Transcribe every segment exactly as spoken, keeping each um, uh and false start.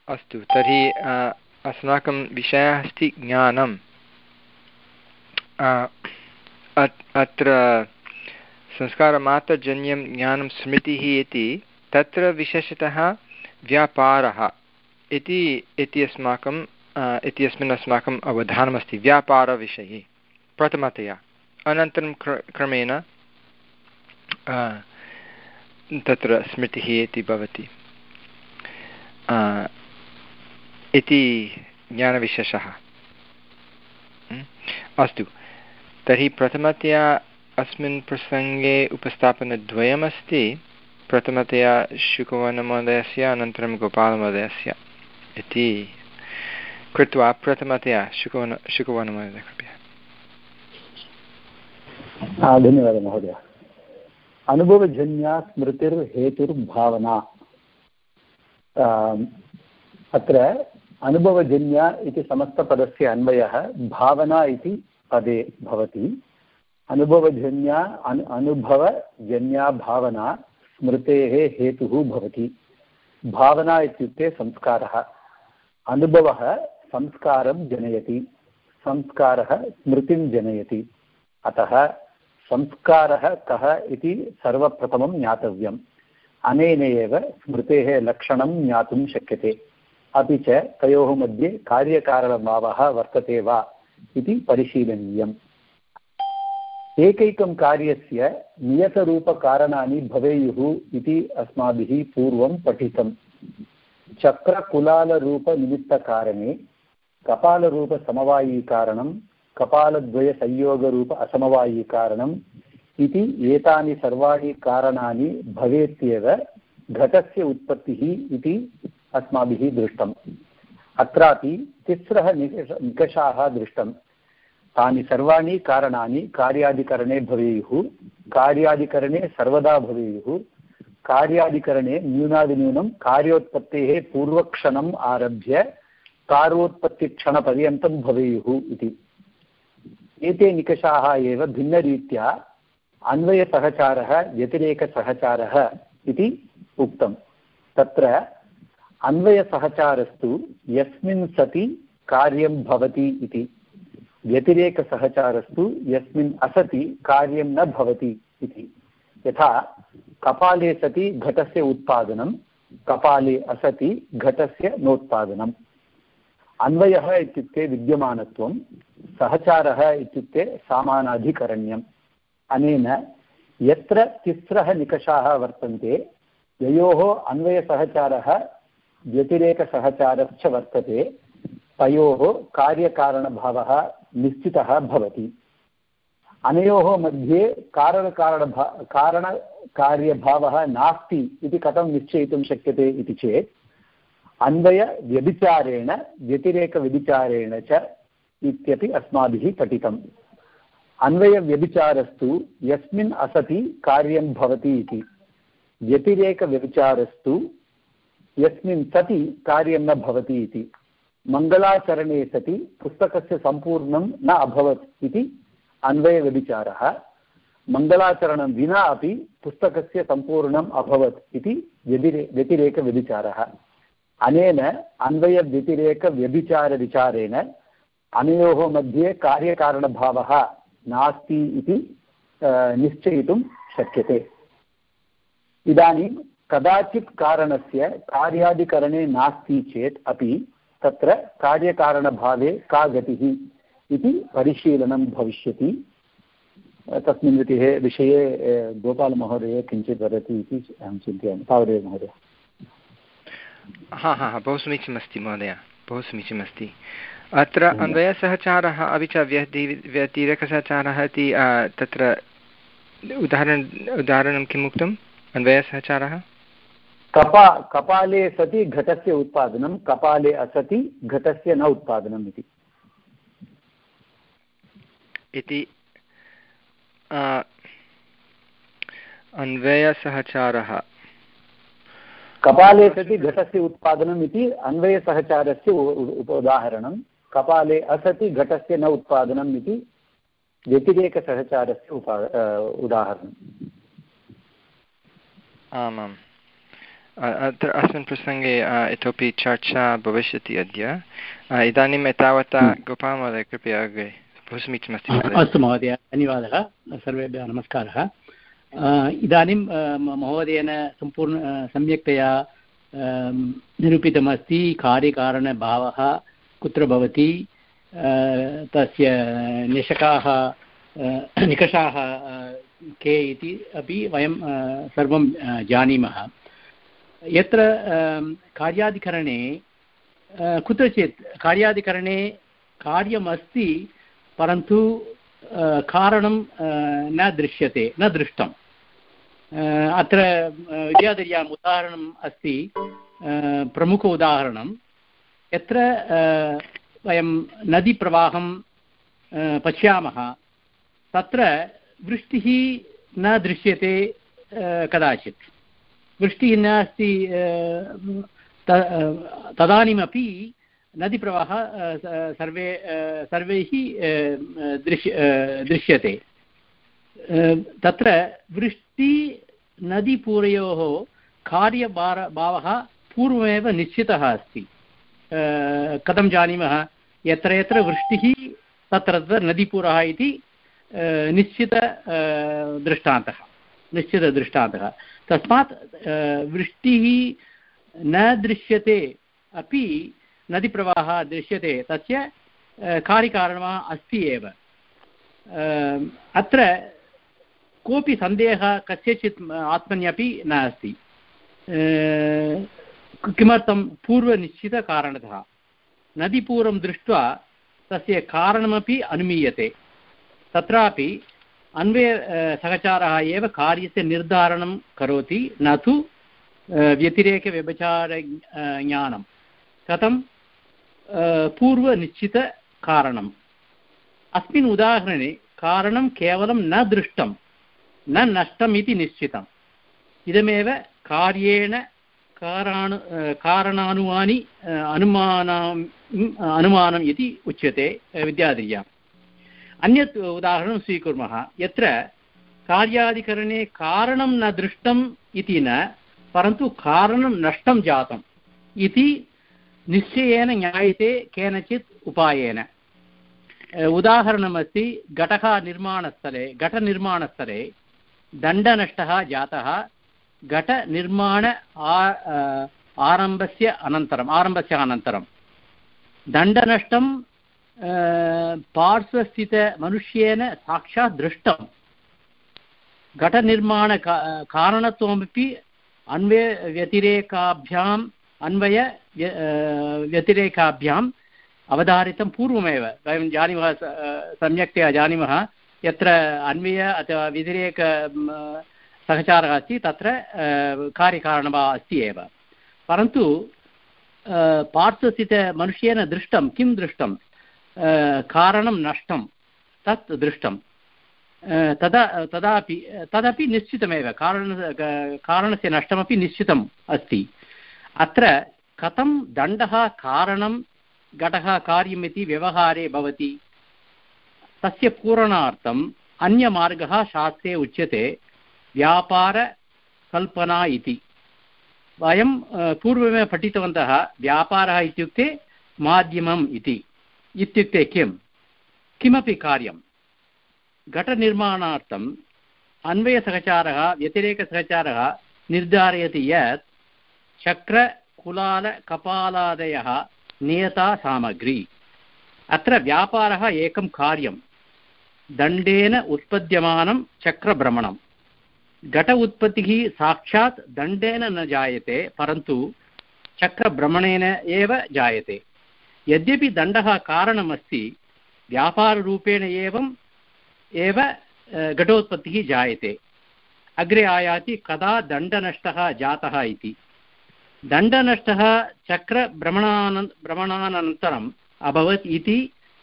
अस्तु, तर्हि अस्माकं विषयः अस्ति ज्ञानम्। अत्र संस्कारमात्रजन्यं ज्ञानं स्मृतिः इति, तत्र विशेषतः व्यापारः इति इति अस्माकं इत्यस्मिन् अस्माकम् अवधानमस्ति व्यापारविषये प्रथमतया। अनन्तरं क्र क्रमेण तत्र स्मृतिः इति भवति इति ज्ञानविशेषः। अस्तु, तर्हि प्रथमतया अस्मिन् प्रसङ्गे उपस्थापनद्वयमस्ति, प्रथमतया शुकवनमहोदयस्य अनन्तरं गोपालमहोदयस्य इति कृत्वा प्रथमतया शुकवन शुकवनमहोदय कृपया। धन्यवादः महोदय। अनुभवजन्या स्मृतिर्हेतुर्भावना। अत्र अनुभवजन्या इति समस्तपदस्य अन्वयः भावना इति पदे भवति। अनुभवजन्या अनु अनुभवजन्या भावना स्मृतेः हेतुः भवति। भावना इत्युक्ते संस्कारः। अनुभवः संस्कारं जनयति, संस्कारः स्मृतिं जनयति। अतः संस्कारः कः इति सर्वप्रथमं ज्ञातव्यम्। अनेन एव स्मृतेः लक्षणं ज्ञातुं शक्यते। अपि च तयोः मध्ये कार्यकारणभावः वर्तते वा इति परिशीलनीयम्। एकैकं कार्यस्य नियतरूपकारणानि भवेयुः इति अस्माभिः पूर्वं पठितम्। चक्रकुलालरूपनिमित्तकारणे कपालरूपसमवायीकारणं, कपालद्वयसंयोगरूप असमवायीकारणम् इति एतानि सर्वाणि कारणानि भवेत्येव घटस्य उत्पत्तिः इति अस्माभिः दृष्टम्। अत्रापि तिस्रः निकषाः दृष्टम्। तानि सर्वाणि कारणानि कार्यादिकरणे भवेयुः, कार्यादिकरणे सर्वदा भवेयुः, कार्यादिकरणे न्यूनातिन्यूनं कार्योत्पत्तेः पूर्वक्षणम् आरभ्य कारोत्पत्तिक्षणपर्यन्तं भवेयुः इति। एते निकषाः एव भिन्नरीत्या अन्वयसहचारः व्यतिरेकसहचारः इति उक्तम्। तत्र अन्वयसहचारस्तु यस्मिन् सति कार्यं भवति इति, व्यतिरेकसहचारस्तु यस्मिन् असति कार्यं न भवति इति। यथा कपाले सति घटस्य उत्पादनं, कपाले असति घटस्य नोत्पादनम्। अन्वयः इत्युक्ते विद्यमानत्वं, सहचारः इत्युक्ते सामानाधिकरण्यम्। अनेन यत्र तिस्रः निकषाः वर्तन्ते, ययोः अन्वयसहचारः व्यतिरेकसहचारश्च वर्तते, तयोः कार्यकारणभावः निश्चितः भवति। अनयोः मध्ये कारणकारणभा कारणकार्यभावः नास्ति इति कथं निश्चयितुं शक्यते इति चेत् अन्वयव्यभिचारेण व्यतिरेकव्यभिचारेण च इत्यपि अस्माभिः पठितम्। अन्वयव्यभिचारस्तु यस्मिन् असति कार्यं भवति इति, व्यतिरेकव्यभिचारस्तु यस्मिन् सति कार्यं न भवति इति। मङ्गलाचरणे सति पुस्तकस्य सम्पूर्णं न अभवत् इति अन्वयव्यभिचारः, मङ्गलाचरणं विना अपि पुस्तकस्य सम्पूर्णम् अभवत् इति व्यतिरे व्यतिरेकव्यभिचारः। अनेन अन्वयव्यतिरेकव्यभिचारविचारेण अनयोः मध्ये कार्यकारणभावः नास्ति इति निश्चयितुं शक्यते। इदानीं कदाचित् कारणस्य कार्यादिकरणे नास्ति चेत् अपि तत्र कार्यकारणभावे का गतिः इति परिशीलनं भविष्यति। तस्मिन् विषये विषये गोपालमहोदय किञ्चित् वदति इति अहं चिन्तयामि। तावदेव महोदय। हा हा बहु समीचीनमस्ति महोदय, बहु समीचीनमस्ति। अत्र अन्वयसहचारः अपि च व्यति व्यतिरेकसहचारः इति तत्र उदाहरण उदाहरणं किम् उक्तम्? अन्वयसहचारः कपा कपाले सति घटस्य उत्पादनं, कपाले असति घटस्य न उत्पादनम् इति इति अन्वयसहचारः। कपाले सति घटस्य उत्पादनम् इति अन्वयसहचारस्य उदाहरणं, कपाले असति घटस्य न उत्पादनम् इति व्यतिरेकसहचारस्य उपा उदाहरणम्। आमाम् अत्र अस्मिन् प्रसङ्गे इतोपि चर्चा भविष्यति अद्य। इदानीम् एतावता गोपालमहोदय कृपया अग्रे। बहु समीचीनमस्ति महोदय। अस्तु महोदय, धन्यवादः। सर्वेभ्यः नमस्कारः। इदानीं महोदयेन सम्पूर्ण सम्यक्तया निरूपितमस्ति कार्यकारणभावः कुत्र भवति, तस्य निशकाः निकषाः के इति अपि वयं सर्वं जानीमः। यत्र कार्याधिकरणे कुत्रचित् कार्याधिकरणे कार्यमस्ति परन्तु कारणं न दृश्यते, न दृष्टम्। अत्र विद्याधर्याम् उदाहरणम् अस्ति, प्रमुख उदाहरणं, यत्र वयं नदीप्रवाहं पश्यामः, तत्र वृष्टिः न दृश्यते कदाचित्। वृष्टिः नास्ति तदानीमपि नदीप्रवाहः सर्वे सर्वैः दृश्य दृश्यते। तत्र वृष्टि नदीपूरयोः कार्यभार भावः पूर्वमेव निश्चितः अस्ति। कथं जानीमः? यत्र यत्र वृष्टिः तत्र तत्र नदीपूरः इति निश्चित दृष्टान्तः निश्चितदृष्टान्तः तस्मात् वृष्टिः न दृश्यते अपि नदीप्रवाहः दृश्यते, तस्य कार्यकारणः अस्ति एव। अत्र कोऽपि सन्देहः कस्यचित् आत्मन्यपि नास्ति। किमर्थं? पूर्वनिश्चितकारणतः नदीपूरं दृष्ट्वा तस्य कारणमपि अनुमीयते। तत्रापि अन्वय सहचारः एव कार्यस्य निर्धारणं करोति, न तु व्यतिरेकव्यभिचारज्ञानं। कथं? पूर्वनिश्चितकारणम्। अस्मिन् उदाहरणे कारणं केवलं न दृष्टं, न नष्टम् इति निश्चितम्। इदमेव कार्येण काराणु कारणानुमानि अनुमानम् अनुमानम् इति उच्यते विद्याधर्याम्। अन्यत् उदाहरणं स्वीकुर्मः, यत्र कार्याधिकरणे कारणं न दृष्टम् इति न, परन्तु कारणं नष्टं जातम् इति निश्चयेन ज्ञायते केनचित् उपायेन। उदाहरणमस्ति, घटः निर्माणस्थले घटनिर्माणस्थले दण्डनष्टः जातः घटनिर्माण आरम्भस्य अनन्तरम् आरम्भस्य अनन्तरं दण्डनष्टं पार्श्वस्थितमनुष्येन साक्षात् दृष्टं। घटनिर्माण कारणत्वमपि अन्वयव्यतिरेकाभ्याम् अन्वय व्यतिरेकाभ्याम् अवधारितं पूर्वमेव। वयं जानीमः, सम्यक्तया जानीमः, यत्र अन्वय अथवा व्यतिरेक सहचारः अस्ति तत्र कार्यकारणः अस्ति एव। परन्तु पार्श्वस्थितमनुष्येन दृष्टं, किं दृष्टं? कारणं नष्टं, तत् दृष्टं। तदा तदापि तदपि निश्चितमेव, कारण कारणस्य नष्टमपि निश्चितम् अस्ति। अत्र कथं दण्डः कारणं घटः कार्यमिति व्यवहारे भवति? तस्य पूरणार्थम् अन्यमार्गः शास्त्रे उच्यते व्यापारकल्पना इति। वयं पूर्वमेव पठितवन्तः, व्यापारः इत्युक्ते माध्यमम् इति। इत्युक्ते किं? किमपि कार्यं घटनिर्माणार्थम् अन्वयसहचारः व्यतिरेकसहचारः निर्धारयति यत् चक्रकुलालकपालादयः नियता सामग्री। अत्र व्यापारः एकं कार्यं, दण्डेन उत्पद्यमानं चक्रभ्रमणं। घट उत्पत्तिः साक्षात् दण्डेन न जायते, परन्तु चक्रभ्रमणेन एव जायते। यद्यपि दण्डः कारणमस्ति, व्यापाररूपेण एवम् एव घटोत्पत्तिः जायते। अग्रे आयाति कदा दण्डनष्टः जातः इति। दण्डनष्टः चक्रभ्रमणान भ्रमणानन्तरम् अभवत् इति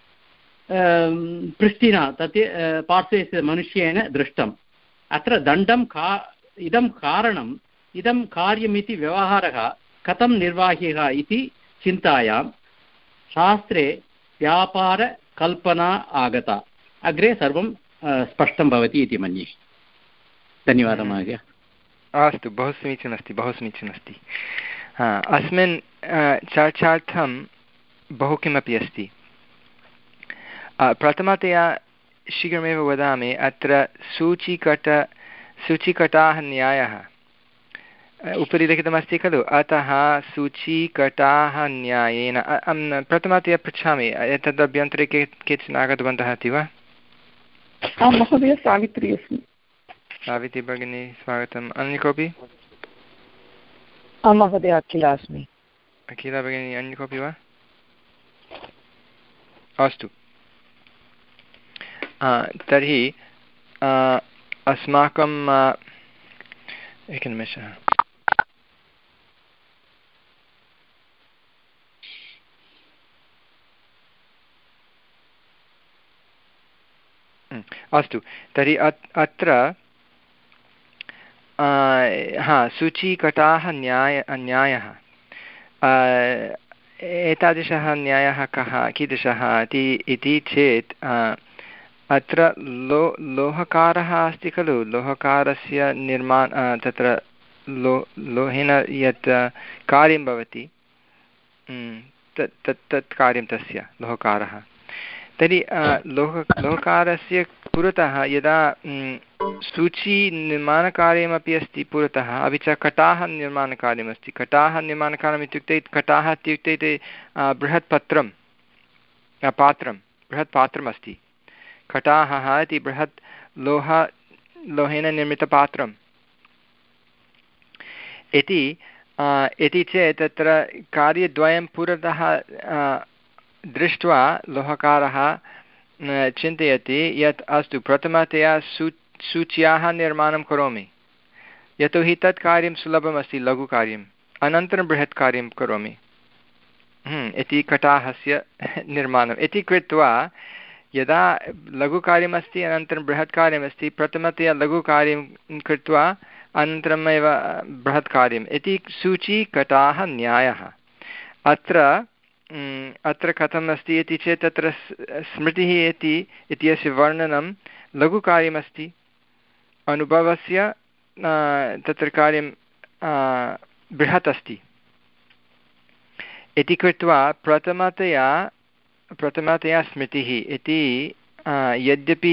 पृष्टिना तत् पार्श्वे मनुष्येण दृष्टम्। अत्र दण्डं का इदं कारणम् इदं कार्यमिति व्यवहारः कथं निर्वाह्यः इति चिन्तायां शास्त्रे व्यापारकल्पना आगता। अग्रे सर्वं स्पष्टं भवति इति मन्ये। धन्यवादः महोदय। अस्तु, बहु समीचीनमस्ति, बहु समीचीनमस्ति। अस्मिन् चर्चार्थं बहु किमपि अस्ति। प्रथमतया शीघ्रमेव वदामि, अत्र सूचीकट सूचीकटाः न्यायः उपरि लिखितमस्ति खलु, अतः सूचीकटाः न्यायेन। प्रथमतया पृच्छामि, एतदभ्यन्तरे के केचन आगतवन्तः अस्ति वा? आं महोदय, सावित्री अस्मि। सावित्री भगिनी स्वागतम्। अन्य कोऽपि? आं महोदय, अखिला अस्मि। अखिला भगिनी, अन्य कोऽपि वा? अस्तु, तर्हि अस्माकं एकनिमेषः। अस्तु, तर्हि अत्र हा सूचीकटाः न्याय न्यायः एतादृशः न्यायः कः, कीदृशः इति चेत् अत्र लो लोहकारः अस्ति खलु, लोहकारस्य निर्माण तत्र लो लोहेन यत् कार्यं भवति तत् तत् तत् कार्यं तस्य लोहकारः। तर्हि लोह लोहकारस्य पुरतः यदा सूचीनिर्माणकार्यमपि अस्ति पुरतः, अपि च कटाः निर्माणकार्यमस्ति। कटाः निर्माणकार्यम् इत्युक्ते कटाः इत्युक्ते ते बृहत् पत्रं पात्रं बृहत् पात्रमस्ति। कटाहः इति बृहत् लोह लोहेन निर्मितपात्रम् इति इति चेत् तत्र कार्यद्वयं पुरतः दृष्ट्वा लोहकारः चिन्तयति यत् अस्तु, प्रथमतया सू सूच्याः निर्माणं करोमि, यतोहि तत् कार्यं सुलभमस्ति, लघुकार्यम्, अनन्तरं बृहत् कार्यं करोमि इति कटाहस्य निर्माणम् इति कृत्वा, यदा लघुकार्यमस्ति अनन्तरं बृहत् कार्यमस्ति, प्रथमतया लघुकार्यं कृत्वा अनन्तरमेव बृहत् कार्यम् इति सूचीकटाः न्यायः। अत्र अत्र कथम् अस्ति इति चेत् तत्र स्मृतिः इति इत्यस्य वर्णनं लघुकार्यमस्ति, अनुभवस्य तत्र कार्यं बृहत् अस्ति इति कृत्वा प्रथमतया प्रथमतया स्मृतिः इति यद्यपि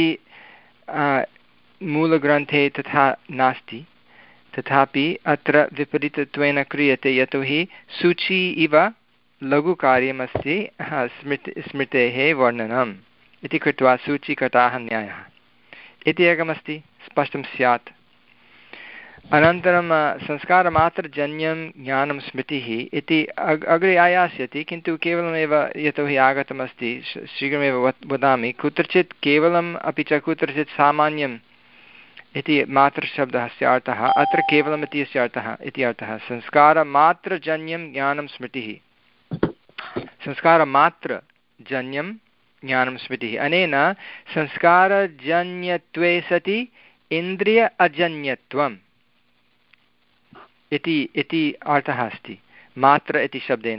मूलग्रन्थे तथा नास्ति, तथापि अत्र विपरीतत्वेन क्रियते, यतोहि सूची इव लघुकार्यमस्ति स्मृति स्मृतेः वर्णनम् इति कृत्वा सूचीकटाः न्यायः इति एकमस्ति, स्पष्टं स्यात्। अनन्तरं संस्कारमात्रजन्यं ज्ञानं स्मृतिः इति अग् अग्रे आयास्यति, किन्तु केवलमेव यतोहि आगतमस्ति शीघ्रमेव वदामि, कुत्रचित् केवलम् अपि च कुत्रचित् सामान्यम् इति मात्रशब्दस्य अर्थः, अत्र केवलम् इति अस्य अर्थः इति अर्थः। संस्कारमात्रजन्यं ज्ञानं स्मृतिः, संस्कारमात्रजन्यं ज्ञानं स्मृतिः। अनेन संस्कारजन्यत्वे सति इन्द्रिय अजन्यत्वम् इति इति अर्थः अस्ति मात्र इति शब्देन।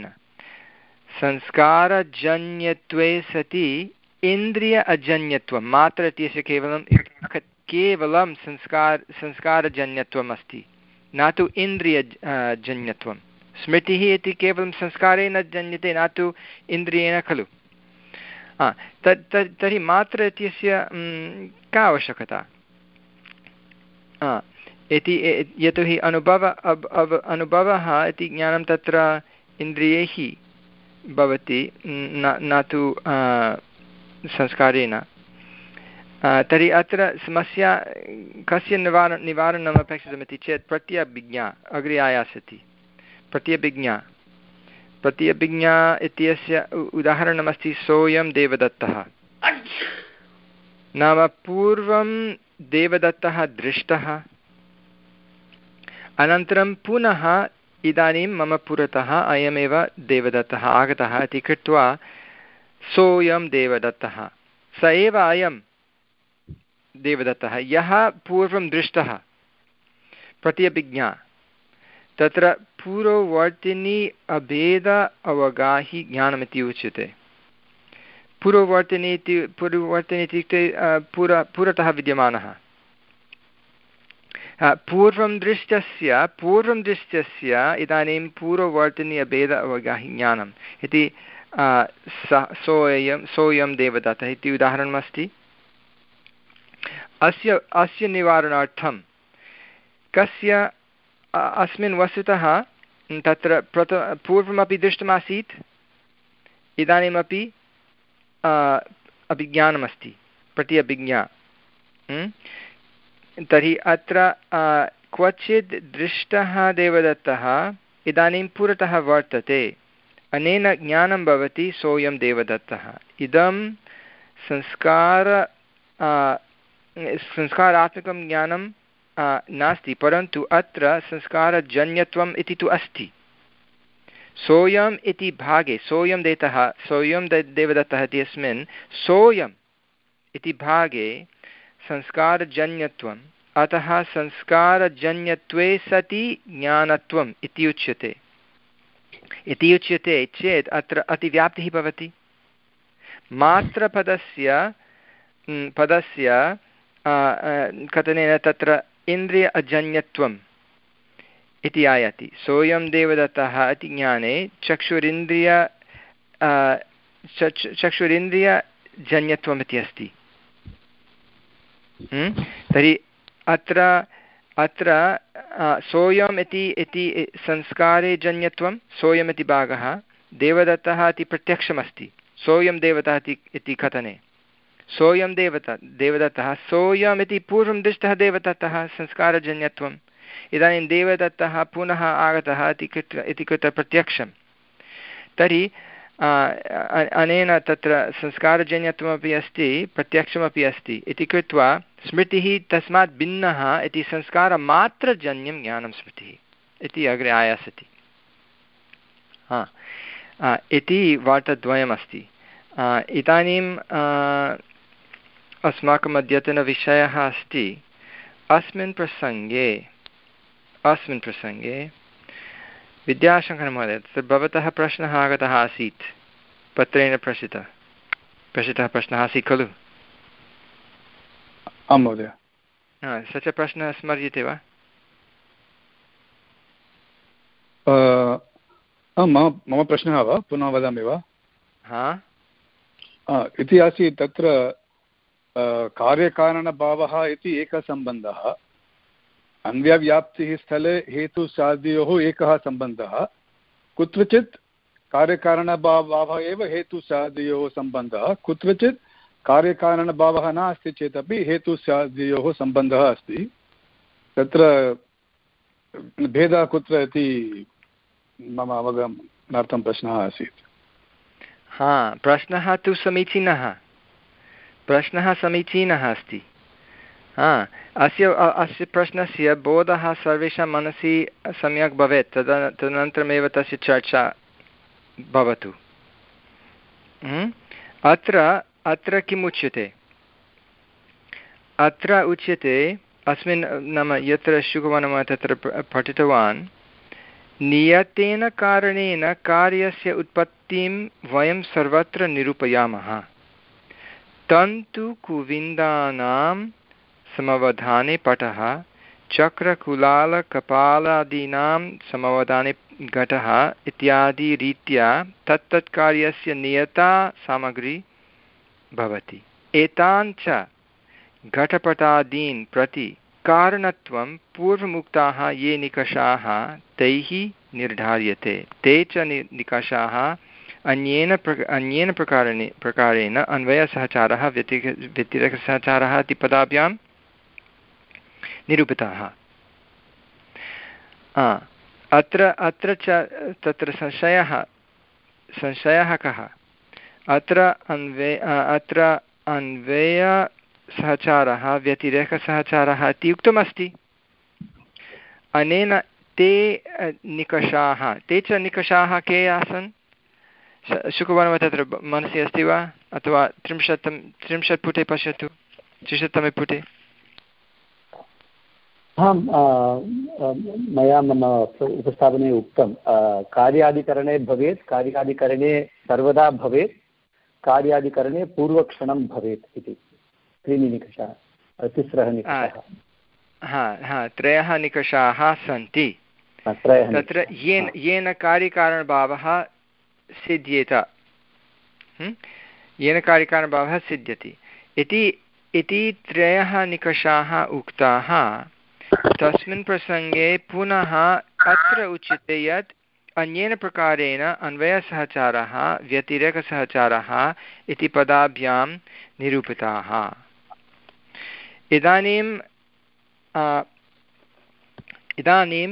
संस्कारजन्यत्वे सति इन्द्रिय अजन्यत्वं, मात्र इत्यस्य केवलं केवलं संस्कार संस्कारजन्यत्वम् अस्ति, न तु इन्द्रिय जन्यत्वं। स्मृतिः इति केवलं संस्कारेण जन्यते, न तु इन्द्रियेण खलु। तत् तत् तर्हि मात्र इत्यस्य का आवश्यकता इति, यतोहि अनुभव अब् अब् अनुभवः इति ज्ञानं तत्र इन्द्रियैः भवति, न न तु संस्कारेण। तर्हि अत्र समस्या कस्य निवारण निवारणम् अपेक्षितमिति चेत् प्रत्यभिज्ञा अग्रे आयास्यति। प्रत्यभिज्ञा प्रत्यभिज्ञा इत्यस्य उदाहरणमस्ति सोऽयं देवदत्तः। नाम पूर्वं देवदत्तः दृष्टः, अनन्तरं पुनः इदानीं मम पुरतः अयमेव देवदत्तः आगतः इति कृत्वा सोऽयं देवदत्तः, स एव अयं देवदत्तः यः पूर्वं दृष्टः। प्रत्यभिज्ञा तत्र पूर्ववर्तिनी अभेद अवगाहि ज्ञानमिति उच्यते। पूर्ववर्तिनी इति पूर्ववर्तिनी इत्युक्ते पुर पुरतः विद्यमानः, पूर्वं दृष्टस्य पूर्वं दृष्टस्य इदानीं पूर्ववर्तनीयभेदवगाहि ज्ञानम् इति सोऽयं सोऽयं देवदत्तः इति उदाहरणमस्ति। अस्य अस्य निवारणार्थं कस्य अस्मिन् वस्तुतः तत्र प्रथ पूर्वमपि दृष्टमासीत्, इदानीमपि अभिज्ञानमस्ति, प्रति अभिज्ञा। तर्हि अत्र क्वचित् दृष्टः देवदत्तः इदानीं पुरतः वर्तते, अनेन ज्ञानं भवति सोऽयं देवदत्तः। इदं संस्कार संस्कारात्मकं ज्ञानं नास्ति, परन्तु अत्र संस्कारजन्यत्वम् इति तु अस्ति। सोऽयम् इति भागे सोऽयं देतः सोऽयं देवदत्तः इत्यस्मिन् सोऽयम् इति भागे संस्कारजन्यत्वम्, अतः संस्कारजन्यत्वे सति ज्ञानत्वम् इति उच्यते। इति उच्यते चेत् अत्र अतिव्याप्तिः भवति। मात्रपदस्य पदस्य कथनेन तत्र इन्द्रिय अजन्यत्वम् इति आयाति। सोऽयं देवदत्तः इति ज्ञाने चक्षुरिन्द्रिय चक्षुरिन्द्रियजन्यत्वम् इति अस्ति। तर्हि अत्र अत्र सोऽयम् इति इति संस्कारे जन्यत्वं, सोऽयम् इति भागः, देवदत्तः इति प्रत्यक्षमस्ति सोऽयं देवता इति कथने। सोऽयं देवता देवदत्तः सोऽयम् इति पूर्वं दृष्टः देवदत्तः संस्कारजन्यत्वम्, इदानीं देवदत्तः पुनः आगतः इति कृत्वा इति कृत्वा प्रत्यक्षं। तर्हि अनेन तत्र संस्कारजन्यत्वमपि अस्ति, प्रत्यक्षमपि अस्ति इति कृत्वा स्मृतिः तस्मात् भिन्नः इति संस्कारमात्रजन्यं ज्ञानं स्मृतिः इति अग्रे आयास्यति। हा इति वार्ताद्वयमस्ति। इदानीं अस्माकम् अद्यतनविषयः अस्ति अस्मिन् प्रसङ्गे अस्मिन् प्रसङ्गे विद्याशङ्करमहोदय, तत्र भवतः प्रश्नः आगतः आसीत्, पत्रेण प्रेषितः प्रेषितः प्रश्नः आसीत् खलु? आं महोदय। स च प्रश्नः स्मर्यते वा? मम प्रश्नः वा पुनः वदामि वा? हा इति आसीत् तत्र कार्यकारणभावः इति एकः सम्बन्धः, अन्व्यव्याप्तिः स्थले हेतुसाध्ययोः एकः सम्बन्धः, कुत्रचित् कार्यकारणभावः एव हेतुसाध्ययोः सम्बन्धः, कुत्रचित् कार्यकारणभावः नास्ति चेदपि हेतुसाध्ययोः सम्बन्धः अस्ति। तत्र भेदः कुत्र इति मम अवगमनार्थं प्रश्नः आसीत्। हा प्रश्नः तु समीचीनः प्रश्नः समीचीनः अस्ति। हा अस्य अस्य प्रश्नस्य बोधः सर्वेषां मनसि सम्यक् भवेत्, तदा तदनन्तरमेव तस्य चर्चा भवतु। अत्र अत्र किम् उच्यते? अत्र उच्यते अस्मिन् नाम यत्र शुकवनमः तत्र पठितवान्, नियतेन कारणेन कार्यस्य उत्पत्तिं वयं सर्वत्र निरूपयामः, तन्तु कुविन्दानां समवधाने पटः, चक्रकुलालकपालादीनां समवधाने घटः इत्यादि रीत्या तत्तत्कार्यस्य नियता सामग्री भवति। एतान् च घटपटादीन् प्रति कारणत्वं पूर्वमुक्ताः ये निकषाः तैः निर्धार्यते, ते च निकषाः अन्येन प्र अन्येन प्रकारेण प्रकारेण अन्वयसहचारः व्यति व्यतिरेकसहचारः इति पदाभ्यां निरूपिताः। अत्र अत्र च तत्र संशयः संशयः कः? अत्र अन्वे अत्र अन्वयसहचारः व्यतिरेकसहचारः इति उक्तमस्ति। अनेन ते निकषाः ते च निकषाः के आसन्? शुकवर्म तत्र मनसि अस्ति वा? अथवा त्रिंशत् त्रिंशत् पुटे पश्यतु, त्रिशततमे पुटे। आम्, मया मम उपस्थापने उक्तं कार्यादिकरणे भवेत्, कार्यादिकरणे सर्वदा भवेत्, कार्यादिकरणे पूर्वक्षणं भवेत् इति त्रीणि निकषाः, तिस्रः निकषाः। हा हा त्रयः निकषाः सन्ति तत्र येन येन कार्यकारणभावः सिद्ध्येत येन कार्यकारणभावः सिद्ध्यति इति इति त्रयः निकषाः उक्ताः तस्मिन् प्रसङ्गे पुनः अत्र उच्यते यत् अन्येन प्रकारेण अन्वयसहचारः व्यतिरेकसहचारः इति पदाभ्यां निरूपिताः। इदानीं इदानीं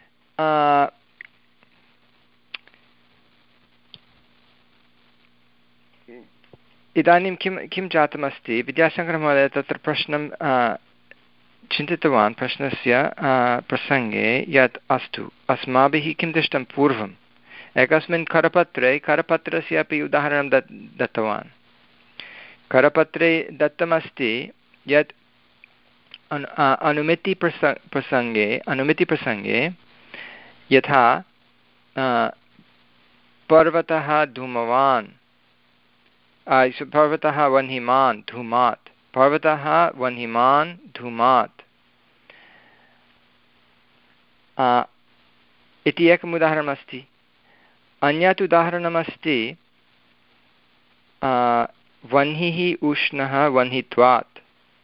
इदानीं किं किं जातमस्ति विद्यासागरमहोदय तत्र प्रश्नं चिन्तितवान् प्रश्नस्य प्रसङ्गे यत् अस्तु अस्माभिः किं दृष्टं पूर्वम् एकस्मिन् करपत्रे करपत्रस्य अपि उदाहरणं दत् दत्तवान् करपत्रे दत्तमस्ति यत् अनु अनुमितिप्रस प्रसङ्गे अनुमितिप्रसङ्गे यथा पर्वतः धूमवान् पर्वतः वह्निमान् धूमात् पर्वतः वह्निमान् धूमात् इति एकम् उदाहरणमस्ति। अन्यत् उदाहरणमस्ति वह्निः उष्णः वह्नित्वात्।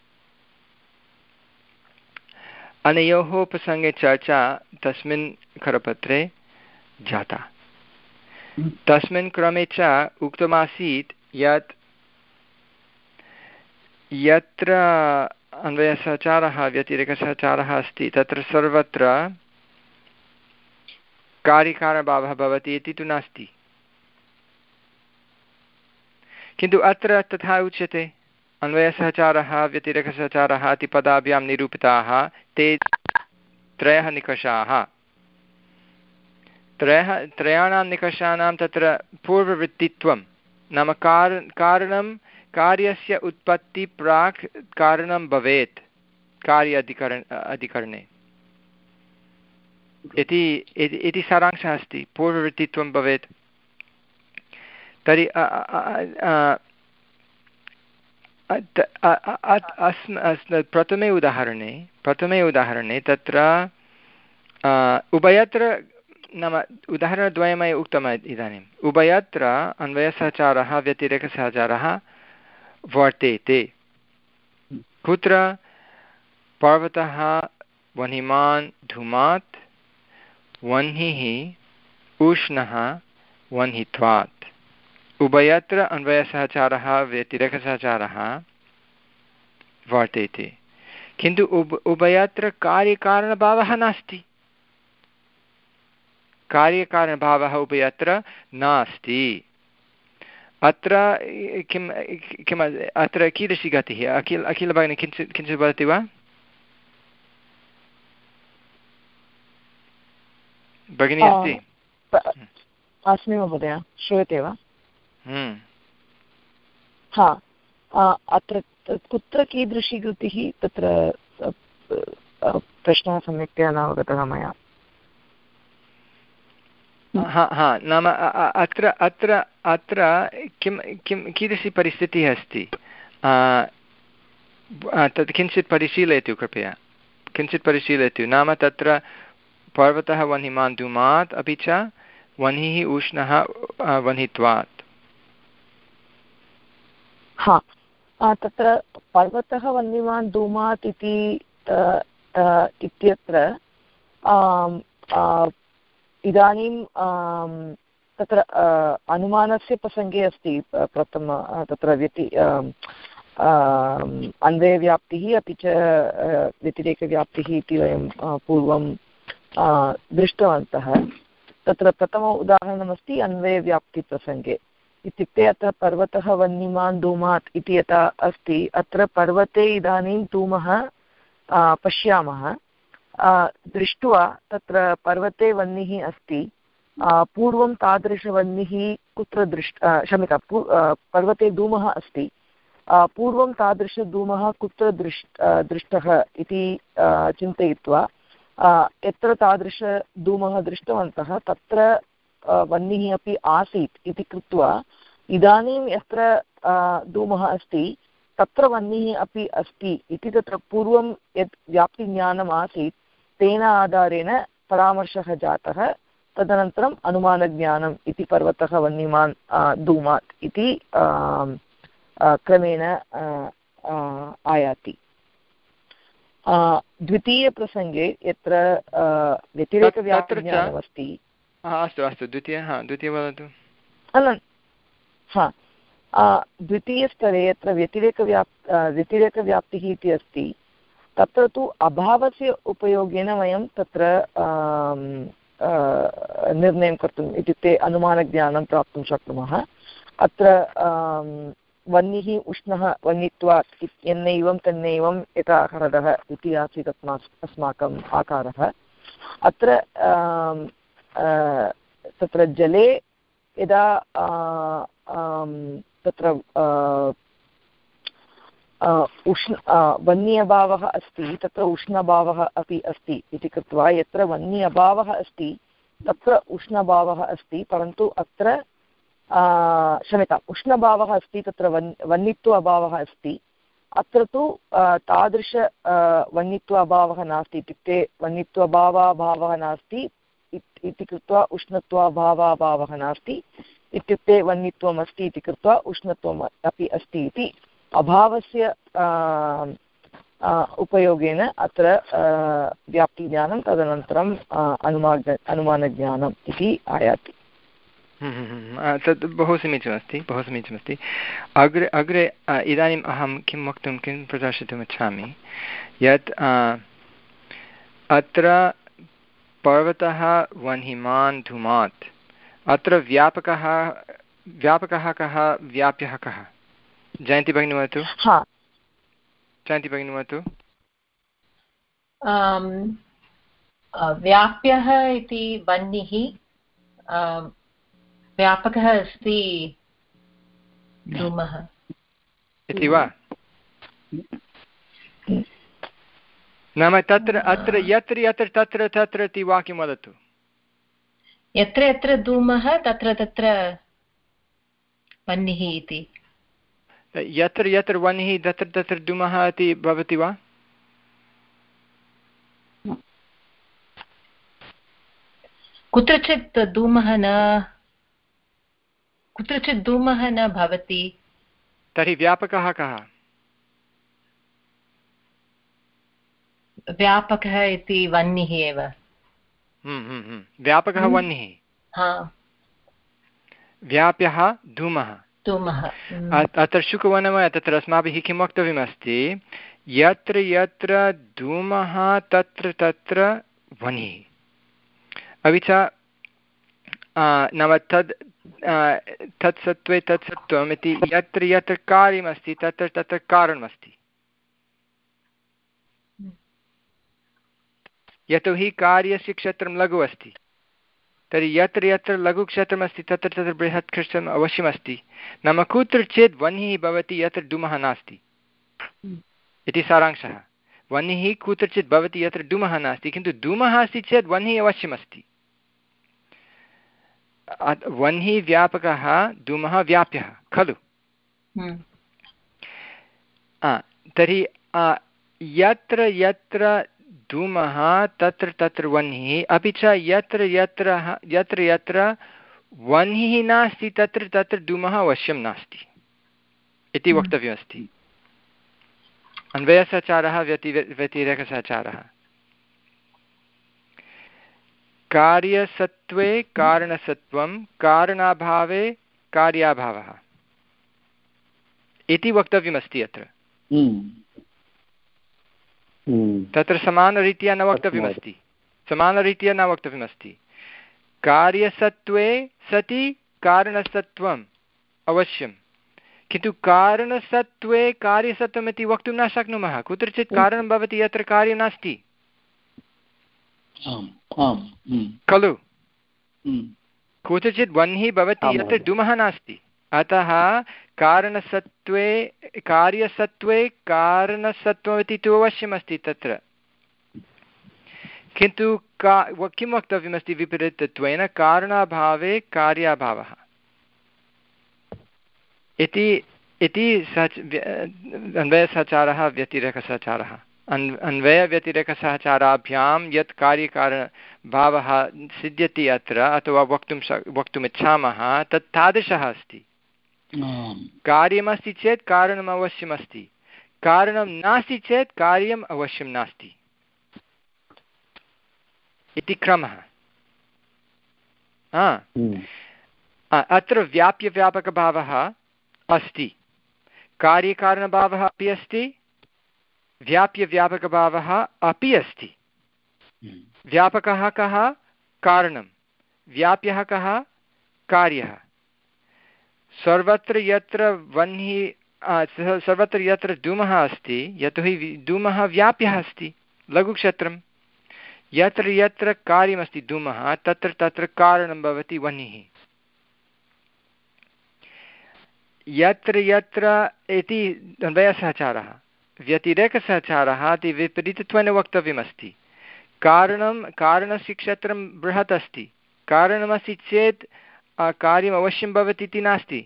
अनयोः प्रसङ्गे चर्चा तस्मिन् करपत्रे जाता। तस्मिन् क्रमे च उक्तमासीत् यत् यत्र अन्वयसहचारः व्यतिरेकसहचारः अस्ति तत्र सर्वत्र कार्यकारणभावः भवति इति तु नास्ति, किन्तु अत्र तथा उच्यते अन्वयसहचारः व्यतिरेकसहचारः इति पदाभ्यां निरूपिताः ते त्रयः निकषाः। त्रयः त्रयाणां निकषाणां तत्र पूर्ववृत्तित्वं नाम कार कारणं कार्यस्य उत्पत्ति प्राक् कारणं भवेत् कार्य अधिकरण अधिकरणे इति इति सारांशः अस्ति। पूर्ववृत्तित्वं भवेत्। तर्हि प्रथमे उदाहरणे प्रथमे उदाहरणे तत्र उभयत्र नाम उदाहरणद्वयमय उक्तम् इदानीम् उभयत्र अन्वयसहचारः व्यतिरेकसहचारः वर्तेते। कुत्र पर्वतः वह्निमान् धूमात् वह्निः उष्णः वह्नित्वात् उभयत्र अन्वयसहचारः व्यतिरेकसहचारः वर्तेते, किन्तु उभ उभयत्र कार्यकारणभावः नास्ति। कार्यकारणभावः उभयत्र नास्ति। अत्र किं किम् अत्र कीदृशी गतिः? अखिल अखिल भगिनी किञ्चित् किञ्चित् वदति वा? भगिनी अस्ति? अस्मि महोदय, श्रूयते वा? हा, अत्र कुत्र कीदृशी गतिः तत्र प्रश्नः सम्यक्तया न अवगतः मया। हा हा नाम अत्र अत्र अत्र किं किं कीदृशी परिस्थितिः अस्ति तत् किञ्चित् परिशीलयतु कृपया, किञ्चित् परिशीलयतु। नाम तत्र पर्वतः वह्निमान् धूमात् अपि च वह्निः उष्णः वह्नित्वात्। हा, तत्र पर्वतः वह्निमान् धूमात् इति इत्यत्र इदानीं तत्र अनुमानस्य प्रसङ्गे अस्ति प्रथम तत्र व्यति अन्वयव्याप्तिः अपि च व्यतिरेकव्याप्तिः इति वयं पूर्वं दृष्टवन्तः। तत्र प्रथम उदाहरणमस्ति अन्वयव्याप्तिप्रसङ्गे। इत्युक्ते अत्र पर्वतः वह्निमान् धूमात् इति यथा अस्ति, अत्र पर्वते इदानीं धूमः पश्यामः, दृष्ट्वा तत्र पर्वते वह्निः अस्ति, पूर्वं तादृशवह्निः कुत्र दृष्ट क्षम्यता पर्वते धूमः अस्ति, पूर्वं तादृशधूमः कुत्र दृष्ट दृष्टः इति चिन्तयित्वा यत्र तादृशधूमः दृष्टवन्तः तत्र वह्निः अपि आसीत् इति कृत्वा इदानीं यत्र धूमः अस्ति तत्र वह्निः अपि अस्ति इति तत्र पूर्वं यत् व्याप्तिज्ञानम् आसीत् तेन आधारेण परामर्शः जातः। तदनन्तरम् अनुमानज्ञानम् इति पर्वतः वह्निमान् धूमात् इति क्रमेण आयाति। द्वितीयप्रसङ्गे यत्र व्यतिरेकव्याप्तिज्ञानमस्ति। अस्तु अस्तु द्वितीयः द्वितीय वदतु। हा द्वितीयस्तरे यत्र व्यतिरेकव्याप् व्यतिरेकव्याप्तिः इति अस्ति तत्र तु अभावस्य उपयोगेन वयं तत्र निर्णयं कर्तुम् इत्युक्ते अनुमानज्ञानं प्राप्तुं शक्नुमः। अत्र वह्निः उष्णः वह्नित्वात् यन्नैवं तन्नैवं यथा हरदः इति आसीत् अस्माकम् आकारः। अत्र तत्र जले यदा तत्र उष्ण वह्नि अभावः अस्ति तत्र उष्णभावः अपि अस्ति इति कृत्वा यत्र वह्नि अभावः अस्ति तत्र उष्णभावः अस्ति, परन्तु अत्र क्षम्यताम् उष्णभावः अस्ति तत्र वन् वह्नित्व अभावः अस्ति। अत्र तु तादृश वह्नित्व अभावः नास्ति, इत्युक्ते वह्नित्वभावाभावः नास्ति इति कृत्वा उष्णत्वाभावाभावः नास्ति, इत्युक्ते वह्नित्वम् अस्ति इति कृत्वा उष्णत्वम् अपि अस्ति इति अभावस्य उपयोगेन अत्र व्याप्तिज्ञानं तदनन्तरम् अनुमान अनुमानज्ञानम् इति आयाति। तद् बहु समीचीनमस्ति बहु समीचीनमस्ति। अग्रे अग्रे इदानीम् अहं किं वक्तुं किं प्रदर्शितुमिच्छामि यत् अत्र पर्वतः वह्निमान् धूमात्, अत्र व्यापकः व्यापकः कः व्याप्यः कः? जयन्ती भगिनी वदतु। जयन्ती भगिनी वदतु। व्याप्यः इति वह्निः व्यापकः अस्ति धूमः इति वा? नाम तत्र अत्र यत्र यत्र तत्र तत्र इति वाक्यं वदतु। यत्र यत्र धूमः तत्र तत्र वह्निः इति। यत्र यत्र वह्निः तत्र तत्र धूमः इति भवति वा? कुत्रचित् धूमः न कुत्रचित् धूमः न भवति। तर्हि व्यापकः कः? व्यापकः इति वह्निः एव। व्यापकः वह्निः, व्याप्यः धूमः। अत्र शुकवनमय तत्र अस्माभिः किं वक्तव्यमस्ति, यत्र यत्र धूमः तत्र तत्र वह्निः। अपि च नाम तद् तत्सत्त्वे तत्सत्त्वम् इति यत्र यत्र कार्यमस्ति तत्र तत्र कारणमस्ति। यतोहि कार्यस्य क्षेत्रं लघु अस्ति, तर्हि यत्र यत्र लघुक्षेत्रमस्ति तत्र तत्र बृहत् क्षेत्रम् अवश्यमस्ति। नाम कुत्रचित् वह्निः भवति यत्र धूमः नास्ति इति सारांशः। वह्निः कुत्रचित् भवति यत्र धूमः नास्ति, किन्तु धूमः अस्ति चेत् वह्निः अवश्यमस्ति। वह्निः व्यापकः, धूमः व्याप्यः खलु? तर्हि यत्र यत्र धूमः तत्र तत्र वह्निः, अपि च यत्र यत्र यत्र यत्र वह्निः नास्ति तत्र तत्र धूमः अवश्यं नास्ति इति वक्तव्यमस्ति। अन्वयसहचारः व्यति व्यतिरेकसहचारः। कार्यसत्त्वे कारणसत्त्वं, कारणाभावे कार्याभावः इति वक्तव्यमस्ति अत्र। तत्र समानरीत्या न वक्तव्यमस्ति, समानरीत्या न वक्तव्यमस्ति। कार्यसत्त्वे सति कारणसत्त्वम् अवश्यं, किन्तु कारणसत्त्वे कार्यसत्त्वम् इति वक्तुं न शक्नुमः। कुत्रचित् कारणं भवति यत्र कार्यं नास्ति खलु? कुत्रचित् वह्निः भवति यत्र धूमः नास्ति। अतः कारणसत्त्वे कार्यसत्त्वे कारणसत्त्वमिति तु अवश्यमस्ति तत्र, किन्तु का किं वक्तव्यमस्ति विपरीतत्वेन, कारणाभावे कार्याभावः इति इति सच अन्वयसहचारः व्यतिरेकसहचारः। अन् अन्वयव्यतिरेकसहचाराभ्यां यत् कार्यकारणभावः सिद्ध्यति अत्र अथवा वक्तुं श वक्तुमिच्छामः तत् तादृशः अस्ति। कार्यमस्ति चेत् कारणम् अवश्यमस्ति, कारणं नास्ति चेत् कार्यम् अवश्यं नास्ति इति क्रमः। अत्र व्याप्यव्यापकभावः अस्ति, कार्यकारणभावः अपि अस्ति, व्याप्यव्यापकभावः अपि अस्ति। व्यापकः कः? कारणं। व्याप्यः कः? कार्यः। सर्वत्र यत्र वह्निः सर्वत्र यत्र धूमः अस्ति, यतोहि धूमः व्याप्यः अस्ति, लघुक्षेत्रं। यत्र यत्र कार्यमस्ति धूमः तत्र तत्र कारणं भवति वह्निः। यत्र यत्र इति अन्वयसहचारः। व्यतिरेकसहचारः इति विपरीतत्वेन वक्तव्यमस्ति। कारणं कारणस्य क्षेत्रं बृहत् अस्ति, कारणमस्ति चेत् कार्यम् अवश्यं भवति इति नास्ति।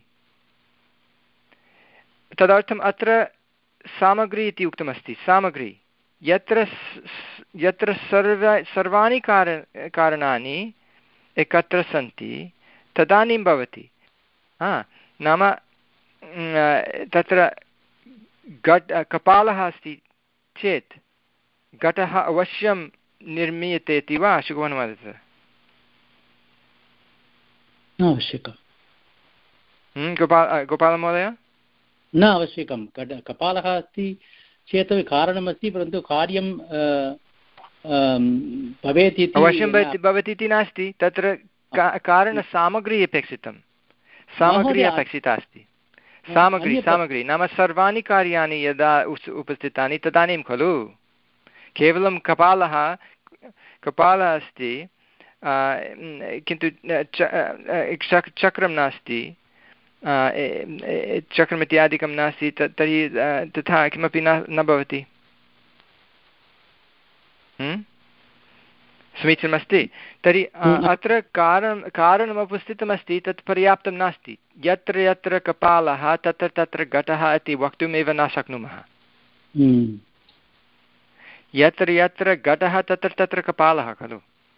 तदर्थम् अत्र सामग्री इति उक्तमस्ति। सामग्री यत्र यत्र सर्व सर्वाणि कारण कारणानि एकत्र सन्ति तदानीं भवति। हा, नाम तत्र घट कपालः अस्ति चेत् घटः अवश्यं निर्मीयते इति वा शुभवान् वदतु? न आवश्यकं। गोपाल गोपालमहोदय, न आवश्यकं। कपालः अस्ति चेत् कारणमस्ति, परन्तु कार्यं भवेत् इति अवश्यं भवति इति नास्ति। तत्र कारणसामग्री अपेक्षितं, सामग्री अपेक्षिता अस्ति। सामग्री सामग्री नाम सर्वाणि कार्याणि यदा उपस्थितानि तदानीं खलु। केवलं कपालः कपालः अस्ति किन्तु चक्रं नास्ति, चक्रम् इत्यादिकं नास्ति, तर्हि तथा किमपि न न भवति। समीचीनमस्ति। तर्हि अत्र कारणं कारणम् उपस्थितमस्ति, तत् पर्याप्तं नास्ति। यत्र यत्र कपालः तत्र तत्र घटः इति वक्तुमेव न शक्नुमः। यत्र यत्र घटः तत्र तत्र कपालः खलु।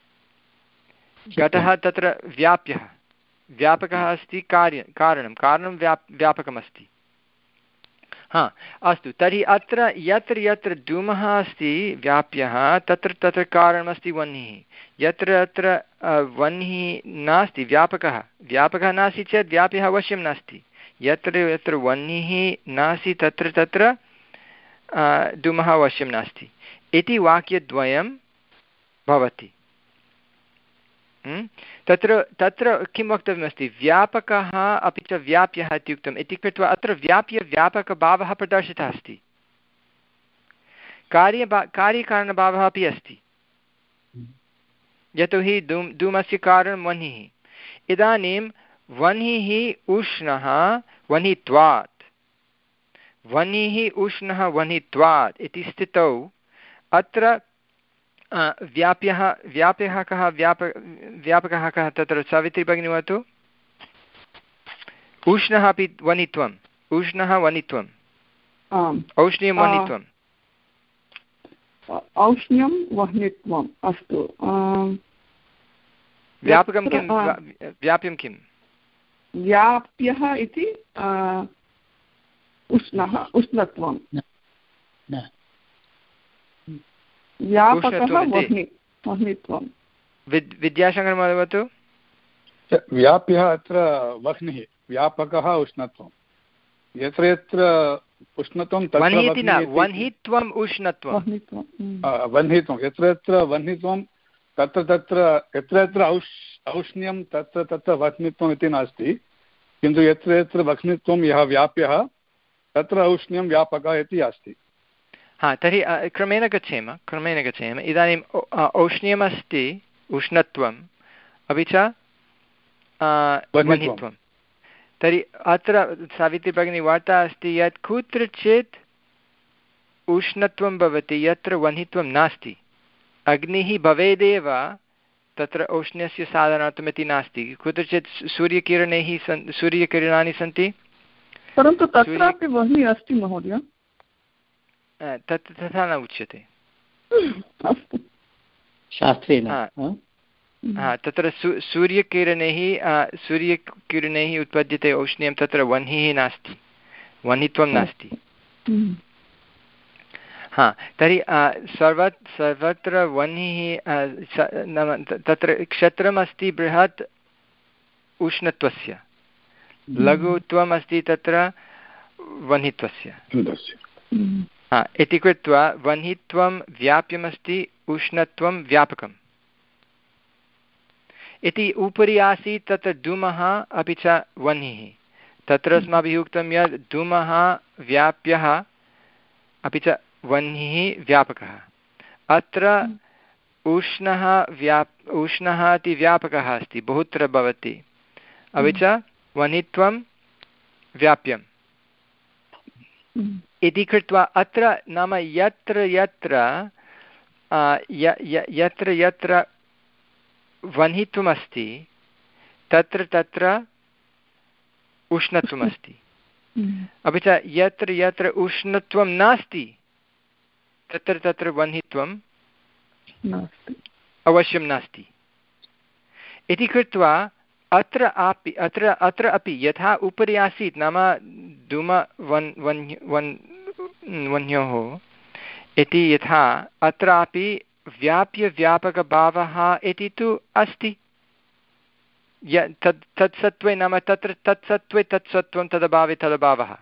घटः तत्र व्याप्यः, व्यापकः अस्ति, कार्य कारणं कारणं व्याप् व्यापकमस्ति। हा, अस्तु। तर्हि अत्र यत्र यत्र धूमः अस्ति व्याप्यः तत्र तत्र कारणमस्ति वह्निः। यत्र यत्र वह्निः नास्ति, व्यापकः व्यापकः नास्ति चेत् व्याप्यः अवश्यं नास्ति। यत्र यत्र वह्निः नास्ति तत्र तत्र धूमः अवश्यं नास्ति इति वाक्यद्वयं भवति। तत्र तत्र किं वक्तव्यमस्ति? व्यापकः अपि च व्याप्यः इत्युक्तम् इति कृत्वा अत्र व्याप्यव्यापकभावः प्रदर्शितः अस्ति। कार्यबा कार्यकारणभावः अपि अस्ति, यतोहि धूम धूमस्य कारणं वह्निः। इदानीं वह्निः उष्णः वह्नित्वात्, वह्निः उष्णः वह्नित्वात् इति स्थितौ अत्र व्याप्यः व्याप्यः कः? व्याप व्यापकः कः? तत्र सावित्री भगिनी वदतु। उष्णः अपि वह्नित्वम्, उष्णः वह्नित्वम्, औष्ण्यं वह्नित्वम्, औष्ण्यं वह्नित्वम्। अस्तु, व्यापकं किं? व्याप्यं किं? व्याप्यः इति उष्णः उष्णत्वं, व्यापकः वह्नित्वं। विद्याशङ्कर महोदय वदतु। व्याप्यः अत्र वह्निः, व्यापकः उष्णत्वं। यत्र यत्र उष्णत्वं तत्र वह्नित्वम् उष्णत्वं, वह्नित्वं यत्र यत्र वह्नित्वं तत्र तत्र यत्र यत्र औष् औष्ण्यं तत्र तत्र वह्नित्वम् इति नास्ति, किन्तु यत्र यत्र वह्नित्वं यः व्याप्यः तत्र औष्ण्यं व्यापकः इति अस्ति। हा, तर्हि क्रमेण गच्छेम क्रमेण गच्छेम इदानीम् औष्ण्यमस्ति, उष्णत्वम्, अपि च वह्नित्वं। तर्हि अत्र सावित्री भगिनी वार्ता अस्ति यत् कुत्रचित् उष्णत्वं भवति यत्र वह्नित्वं नास्ति। अग्निः भवेदेव, तत्र औष्ण्यस्य साधनार्थमिति नास्ति। कुत्रचित् सूर्यकिरणैः सन् सूर्यकिरणानि सन्ति, परन्तु तत्रापि वह्नि अस्ति महोदय, तत् तथा न उच्यते शास्त्रेण। हा, तत्र सू सूर्यकिरणैः सूर्यकिरणैः उत्पद्यते औष्ण्यं, तत्र वह्निः नास्ति, वह्नित्वं नास्ति। हा, तर्हि सर्व सर्वत्र वह्निः नाम तत्र क्षत्रमस्ति बृहत् उष्णत्वस्य, लघुत्वम् अस्ति तत्र वह्नित्वस्य। हा, इति कृत्वा वह्नित्वं व्याप्यमस्ति, उष्णत्वं व्यापकम् इति। उपरि आसीत् तत्र धूमः अपि च वह्निः, तत्र अस्माभिः उक्तं यत् धूमः व्याप्यः अपि च वह्निः व्यापकः। अत्र उष्णः व्याप् उष्णः इति व्यापकः अस्ति, बहुत्र भवति, अपि च वह्नित्वं व्याप्यम् इति कृत्वा अत्र नाम यत्र यत्र यत्र यत्र वह्नित्वमस्ति तत्र तत्र उष्णत्वमस्ति, अपि च यत्र यत्र उष्णत्वं नास्ति तत्र तत्र वह्नित्वं अवश्यं नास्ति इति कृत्वा अत्र अपि अत्र अत्र अपि यथा उपरि आसीत् नाम धूम वन् वह्नि वन् वह्न्योः इति, यथा अत्रापि व्याप्यव्यापकभावः इति तु अस्ति। य तत् तत्सत्त्वे नाम तत्र तत्सत्त्वे तत्सत्त्वं तदभावे तदभावः,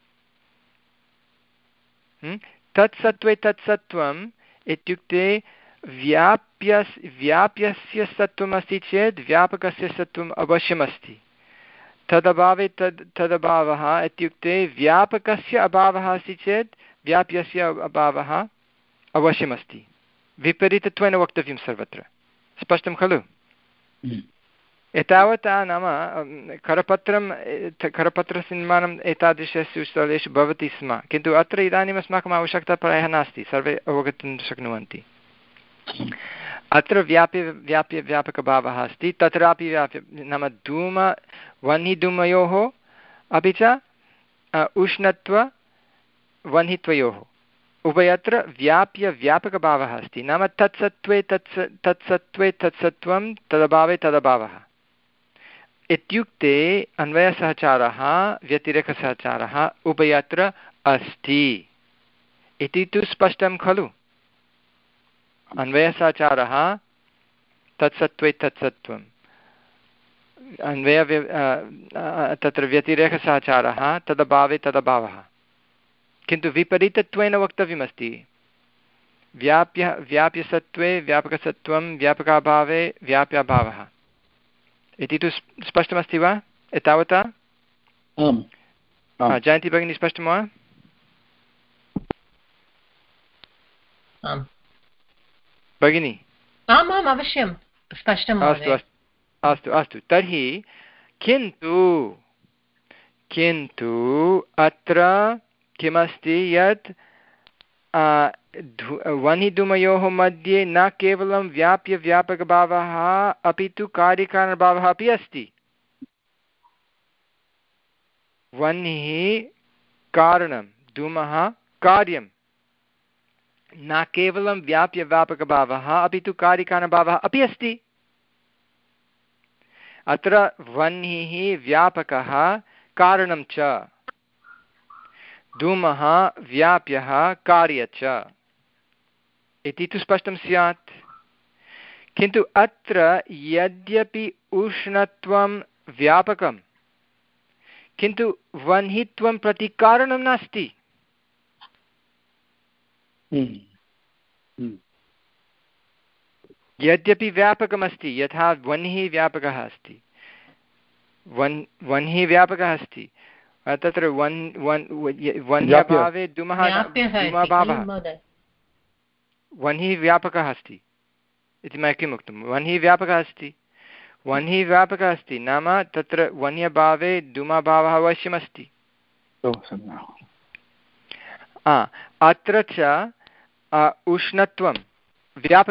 तत्सत्त्वे तत्सत्त्वम् इत्युक्ते व्याप्यस् व्याप्यस्य सत्त्वमस्ति चेत् व्यापकस्य सत्त्वम् अवश्यमस्ति। तदभावे तद् तदभावः इत्युक्ते व्यापकस्य अभावः अस्ति चेत् व्याप्यस्य अभावः अवश्यमस्ति। विपरीतत्वेन वक्तव्यं सर्वत्र। स्पष्टं खलु? एतावता नाम करपत्रं करपत्रस्य निर्माणम् एतादृशेषु स्थलेषु भवति स्म, किन्तु अत्र इदानीम् अस्माकम् आवश्यकता प्रायः नास्ति, सर्वे अवगन्तुं शक्नुवन्ति। अत्र व्याप्य व्याप्य व्यापकभावः अस्ति, तत्रापि व्याप्य नाम धूम वह्निधूमयोः अपि च उष्णत्व वह्नित्वयोः उभयत्र व्याप्य व्यापकभावः अस्ति। नाम तत्सत्त्वे तत्स तत्सत्त्वे तत्सत्त्वं तदभावे तदभावः इत्युक्ते अन्वयसहचारः व्यतिरेकसहचारः उभयत्र अस्ति इति तु स्पष्टं खलु? अन्वयसहचारः तत्सत्त्वे तत्सत्त्वम्, अन्वय तत्र व्यतिरेकसहचारः तदभावे तदभावः, किन्तु विपरीतत्वेन वक्तव्यमस्ति। व्याप्य व्याप्यसत्त्वे व्यापकसत्त्वं, व्यापकाभावे व्याप्याभावः इति तु स्पष्टमस्ति वा एतावता? जयन्ती भगिनी, स्पष्टं वा? भगिनी? आम् आम्, अवश्यं स्पष्टम्। अस्तु अस्तु अस्तु अस्तु तर्हि किन्तु किन्तु अत्र किमस्ति यत् वह्निधूमयोः मध्ये न केवलं व्याप्यव्यापकभावः अपि तु कार्यकारणभावः अपि अस्ति। वह्निः कारणं, धूमः कार्यं, न केवलं व्याप्यव्यापकभावः अपि तु कार्यकारणभावः अपि अस्ति। अत्र वह्निः व्यापकः कारणं च, धूमः व्याप्यः कार्य च इति तु स्पष्टं स्यात्। किन्तु अत्र यद्यपि उष्णत्वं व्यापकं, किन्तु वह्नित्वं प्रति कारणं नास्ति। यद्यपि व्यापकमस्ति, यथा वह्निः व्यापकः अस्ति, वन् वह्निः व्यापकः अस्ति, तत्र वन् वन् वह्न्यभावे धूमः धूमभावः, वह्निः व्यापकः अस्ति इति मया किम् उक्तं? वह्निः व्यापकः अस्ति, वह्निः व्यापकः अस्ति नाम तत्र वह्न्यभावे धूमभावः अवश्यमस्ति। अत्र च उष्णत्वं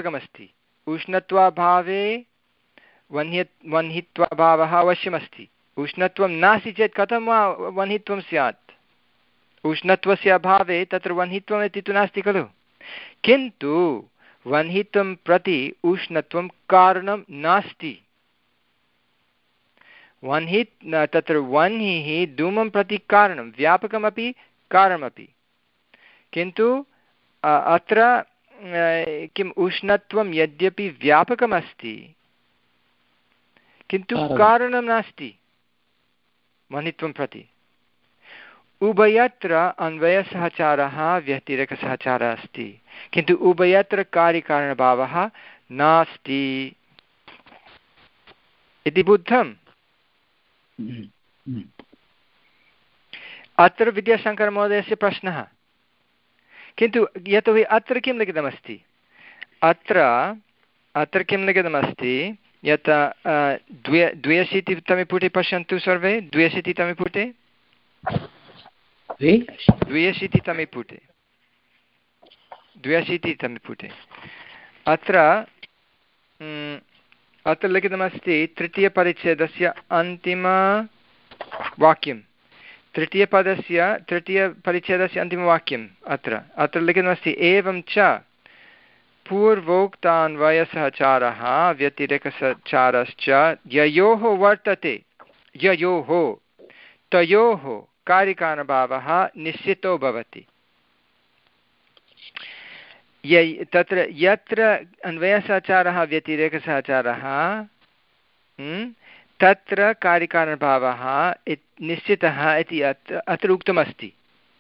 व्यापकमस्ति, उष्णत्वाभावे वह्न्य वह्नित्वाभावः अवश्यमस्ति, उष्णत्वं नास्ति चेत् कथं वा वह्नित्वं स्यात्? उष्णत्वस्य अभावे तत्र वह्नित्वम् इति तु नास्ति खलु। किन्तु वह्नित्वं प्रति उष्णत्वं कारणं नास्ति। वह्नि तत्र वह्निः धूमं प्रति कारणं, व्यापकमपि कारणमपि। किन्तु अत्र किम् उष्णत्वं यद्यपि व्यापकमस्ति किन्तु कारणं नास्ति वह्नित्वं प्रति। उभयत्र अन्वयसहचारः व्यतिरेकसहचारः अस्ति, किन्तु उभयत्र कार्यकारणभावः नास्ति इति बुद्धम्। अत्र विद्याशङ्करमहोदयस्य प्रश्नः, किन्तु यतोहि अत्र किं लिखितमस्ति, अत्र अत्र किं लिखितमस्ति यत् द्वे द्व्यशीतितमे पुटे पश्यन्तु सर्वे, द्व्यशीतितमे पुटे द्व्यशीतितमे पुटे द्व्यशीतितमे पुटे अत्र अत्र लिखितमस्ति तृतीयपरिच्छेदस्य अन्तिमवाक्यं, तृतीयपदस्य तृतीयपरिच्छेदस्य अन्तिमवाक्यम् अत्र अत्र लिखितमस्ति एवं च पूर्वोक्तान्वयसहचारः व्यतिरेकसहचारश्च ययोः वर्तते, ययोः तयोः कार्यकारणभावः निश्चितो भवति। य तत्र यत्र अन्वयसहचारः व्यतिरेकसहचारः तत्र कार्यकारणभावः निश्चितः इति अत्र अत्र उक्तमस्ति।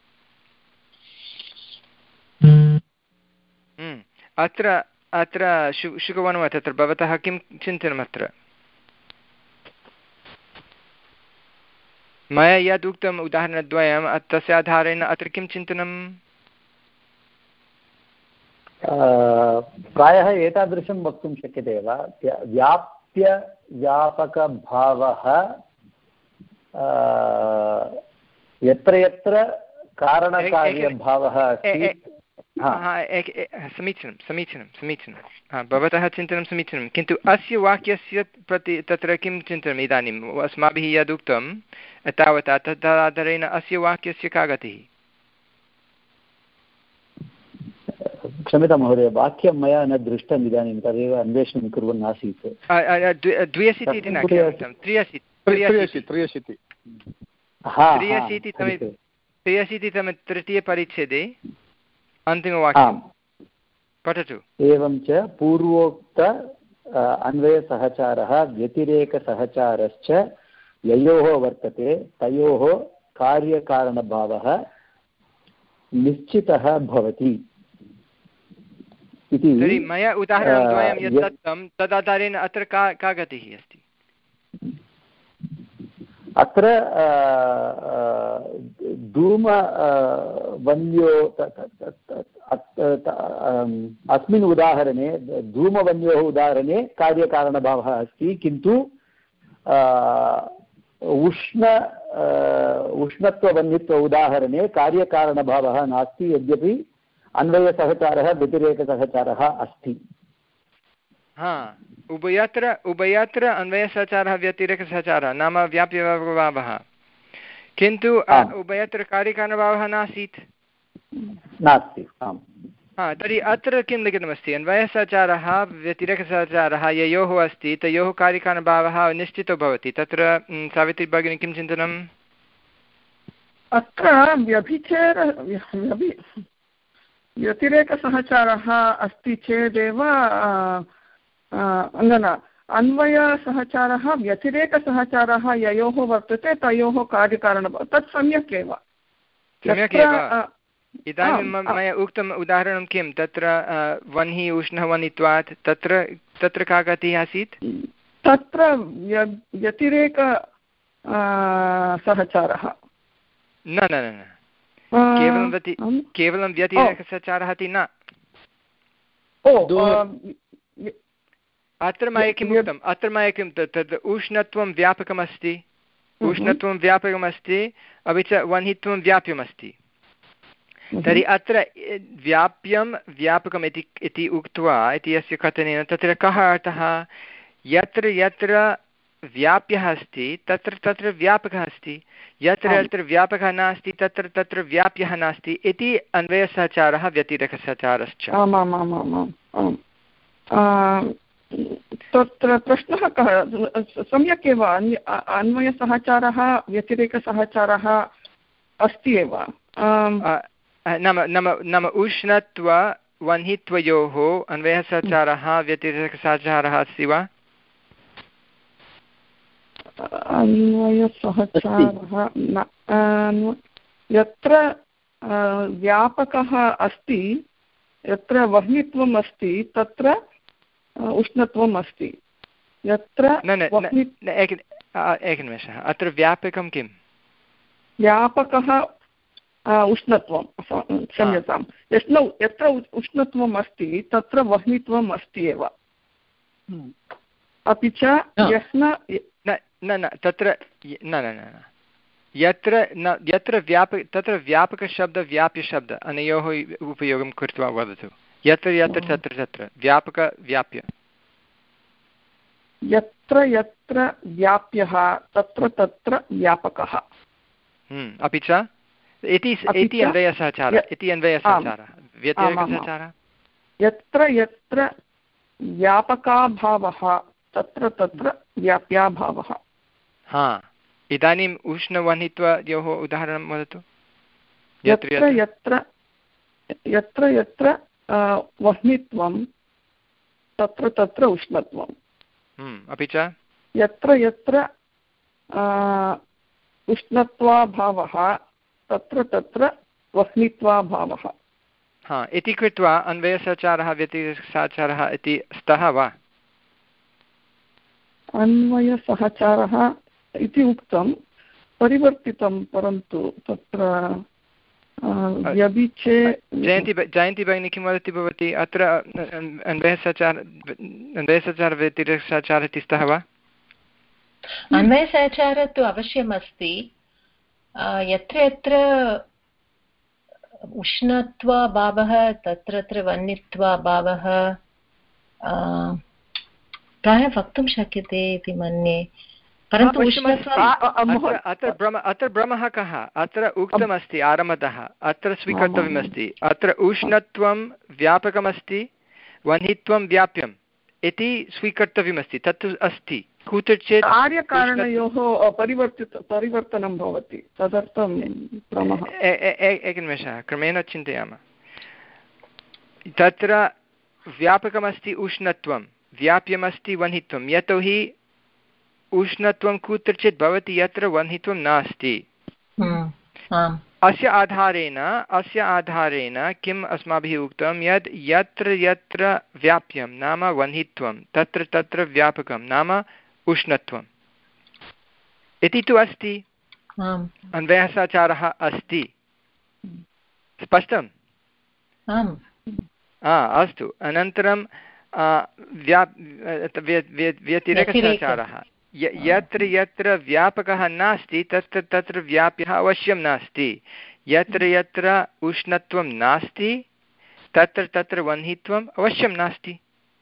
अत्र अत्र शु शुकवन् तत्र भवतः किं चिन्तनम्? अत्र मया यद् उक्तम् उदाहरणद्वयं तस्य आधारेण अत्र किं चिन्तनम्? प्रायः एतादृशं वक्तुं शक्यते वा, व्याप्य व्यापकभावः यत्र यत्र कारणकार्यभावः अस्ति। समीचीनं समीचीनं समीचीनं भवतः चिन्तनं समीचीनं, किन्तु अस्य वाक्यस्य प्रति तत्र किं चिन्तनम्? इदानीम् अस्माभिः यदुक्तं तावता तदाधारेण अस्य वाक्यस्य का गतिः? क्षम्यतां महोदय, वाक्यं मया न दृष्टम् इदानीं, तदेव अन्वेषणं कुर्वन् आसीत्। द्व्यशीति इति न ज्ञातं, त्र्यशीति त्र्यशीतितमे त्र्यशीतितमे तृतीयपरिच्छेदे अन्तिमवाक्यं पठतु। एवं च पूर्वोक्त अन्वयसहचारः व्यतिरेकसहचारश्च ययोः वर्तते तयोः कार्यकारणभावः निश्चितः भवति इति। तर्हि मया उदाहरणद्वयं यत् दत्तं तदाधारेण अत्र का का गतिः अस्ति? अत्र धूम वन्यो अस्मिन् उदाहरणे धूमवन्योः उदाहरणे कार्यकारणभावः अस्ति, किन्तु उष्ण उष्णत्ववह्नित्व उदाहरणे कार्यकारणभावः नास्ति, यद्यपि अन्वयसहचारः व्यतिरेकसहचारः अस्ति। हा, उभयत्र उभयत्र अन्वयसहचारः व्यतिरेकसहचारः नाम व्याप्यभावः, किन्तु उभयत्र कार्यकारणभावः नासीत् नास्ति। आम्, हा, तर्हि अत्र किं लिखितमस्ति? अन्वयसहचारः व्यतिरेकसहचारः ययोः अस्ति तयोः कार्यकारणभावः निश्चितो भवति। तत्र सावित्री भगिनी किं चिन्तनम्? अत्र व्यभिचार व्यतिरेकसहचारः अस्ति चेदेव न न अन्वयसहचारः व्यतिरेकसहचारः ययोः वर्तते तयोः कार्यकारणं तत् सम्यक् एव सम्यक् एव। इदानीं मया उक्तम् उदाहरणं किं? तत्र वह्निः उष्णः वह्नित्वात् तत्र तत्र का गतिः आसीत्? तत्र व्यतिरेक सहचारः न न न केवलं व्यति केवलं व्यतिरेकसहचारः इति न। अत्र मया किम् उक्तम्? अत्र मया किं तद् उष्णत्वं व्यापकमस्ति, उष्णत्वं व्यापकमस्ति, अपि च वह्नित्वं व्याप्यमस्ति। तर्हि अत्र व्याप्यं व्यापकम् इति इति उक्त्वा इति अस्य कथनेन तत्र कः अर्थः? यत्र यत्र व्याप्यः अस्ति तत्र तत्र व्यापकः अस्ति, यत्र यत्र व्यापकः नास्ति तत्र तत्र व्याप्यः नास्ति इति अन्वयसहचारः व्यतिरेकसहचारश्च। तत्र प्रश्नः कः? सम्यक् एव, अन्वयसहचारः व्यतिरेकसहचारः अस्ति एव। नाम नाम नाम उष्णत्व वह्नित्वयोः अन्वयसहचारः व्यतिरेकसहचारः अस्ति वा? अन्वयसहचारः यत्र व्यापकः अस्ति, यत्र वह्नित्वम् अस्ति तत्र उष्णत्वम् अस्ति, यत्र एकनिमेषः, अत्र व्यापकं किं? व्यापकः उष्णत्वं, क्षम्यतां, यत्र उष्णत्वम् अस्ति तत्र वह्नित्वम् अस्ति एव। अपि च यस्न न न तत्र न न न यत्र न यत्र व्यापक तत्र व्यापकशब्द व्याप्यशब्द अनयोः उपयोगं कृत्वा वदतु। यत्र यत्र तत्र तत्र व्यापक व्याप्य, यत्र यत्र व्याप्यः तत्र तत्र व्यापकः। अपि च इति इति अन्वयसहचारः इति अन्वयसहचारः व्यतिरेकसहचारः। यत्र यत्र व्यापकाभावः तत्र तत्र व्याप्याभावः। हा, इदानीम् उष्णवह्नित्वयोः उदाहरणं वदतु। यत्र यत्र यत्र यत्र वह्नित्वं तत्र तत्र उष्णत्वम्। अपि च यत्र यत्र उष्णत्वाभावः तत्र तत्र वह्नित्वाभावः। हा, इति कृत्वा अन्वयसहचारः व्यतिरेकसहचारः इति स्तः वा? अन्वयसहचारः इति उक्तं, परिवर्तितं, परन्तु तत्र व्यभिचे। जयन्ती जयन्ती भगिनी किं वदति भवती? अत्र अन्वयसहचार अन्वयसहचार व्यतिरेकसहचारः इति स्तः वा? अन्वयसहचारः तु अवश्यम् अस्ति। यत्र यत्र उष्णत्वाभावः तत्र तत्र वह्नित्वाभावः प्रायः वक्तुं शक्यते इति मन्ये, परन्तु अत्र भ्रम अत्र भ्रमः कः? अत्र उक्तमस्ति आरम्भतः, अत्र स्वीकर्तव्यमस्ति, अत्र उष्णत्वं व्यापकमस्ति, वह्नित्वं व्याप्यम् इति स्वीकर्तव्यमस्ति। तत्तु अस्ति कुत्रचित् कार्यकारणयोः परिवर्तित परिवर्तनं भवति, तदर्थं भ्रमः। एकनिमेषः, क्रमेण चिन्तयामः। तत्र व्यापकमस्ति उष्णत्वं, व्याप्यमस्ति वह्नित्वं, यतोहि उष्णत्वं कुत्रचित् भवति यत्र वह्नित्वं नास्ति। अस्य आधारेण अस्य आधारेण किम् अस्माभिः उक्तं यत् यत्र यत्र व्याप्यं नाम वह्नित्वं तत्र तत्र व्यापकं नाम उष्णत्वम् इति तु अस्ति। अन्वयसहचारः अस्ति। स्पष्टम्? अस्तु। अनन्तरं व्या व्यतिरेकसहचारः, यत्र यत्र व्यापकः नास्ति तत्र तत्र व्याप्यः अवश्यं नास्ति, यत्र यत्र उष्णत्वं नास्ति तत्र तत्र वह्नित्वम् अवश्यं नास्ति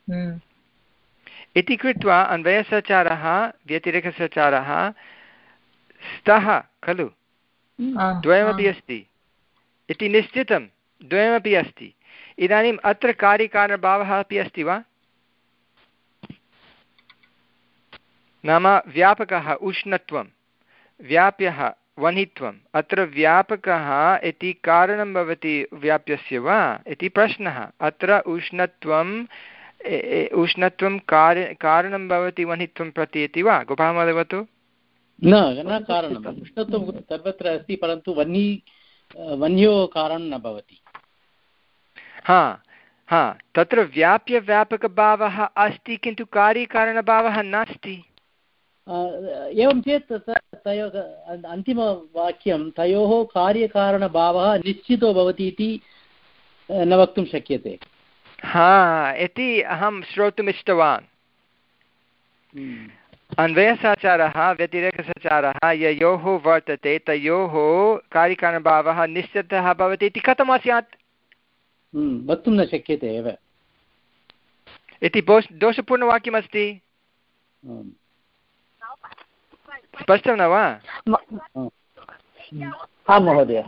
इति कृत्वा अन्वयसहचारः व्यतिरेकसहचारः स्तः खलु? द्वयमपि अस्ति इति निश्चितं, द्वयमपि अस्ति। इदानीम् अत्र कार्यकारणभावः अपि अस्ति वा? नाम व्यापकः उष्णत्वं, व्याप्यः वह्नित्वम्, अत्र व्यापकः इति कारणं भवति व्याप्यस्य वा इति प्रश्नः। अत्र उष्णत्वं उष्णत्वं कार्य कारणं भवति वह्नित्वं प्रति इति वा? गोपालमहोदय वदतु। न न कारणम्, उष्णत्वं सर्वत्र अस्ति, परन्तु वह्नि वह्न्योः कारणं न भवति। हा हा तत्र व्याप्यव्यापकभावः अस्ति किन्तु कार्यकारणभावः नास्ति। एवं चेत् तयोः अन्तिमवाक्यं तयोः कार्यकारणभावः निश्चितो भवति इति न वक्तुं शक्यते। हा इति अहं श्रोतुम् इष्टवान्। अन्वयसहचारः व्यतिरेकसहचारः ययोः वर्तते तयोः कार्यकारणभावः निश्चितः भवति इति कथं स्यात्? वक्तुं न शक्यते एव इति दोषपूर्णवाक्यमस्ति। स्पष्टं न वा? आं महोदय,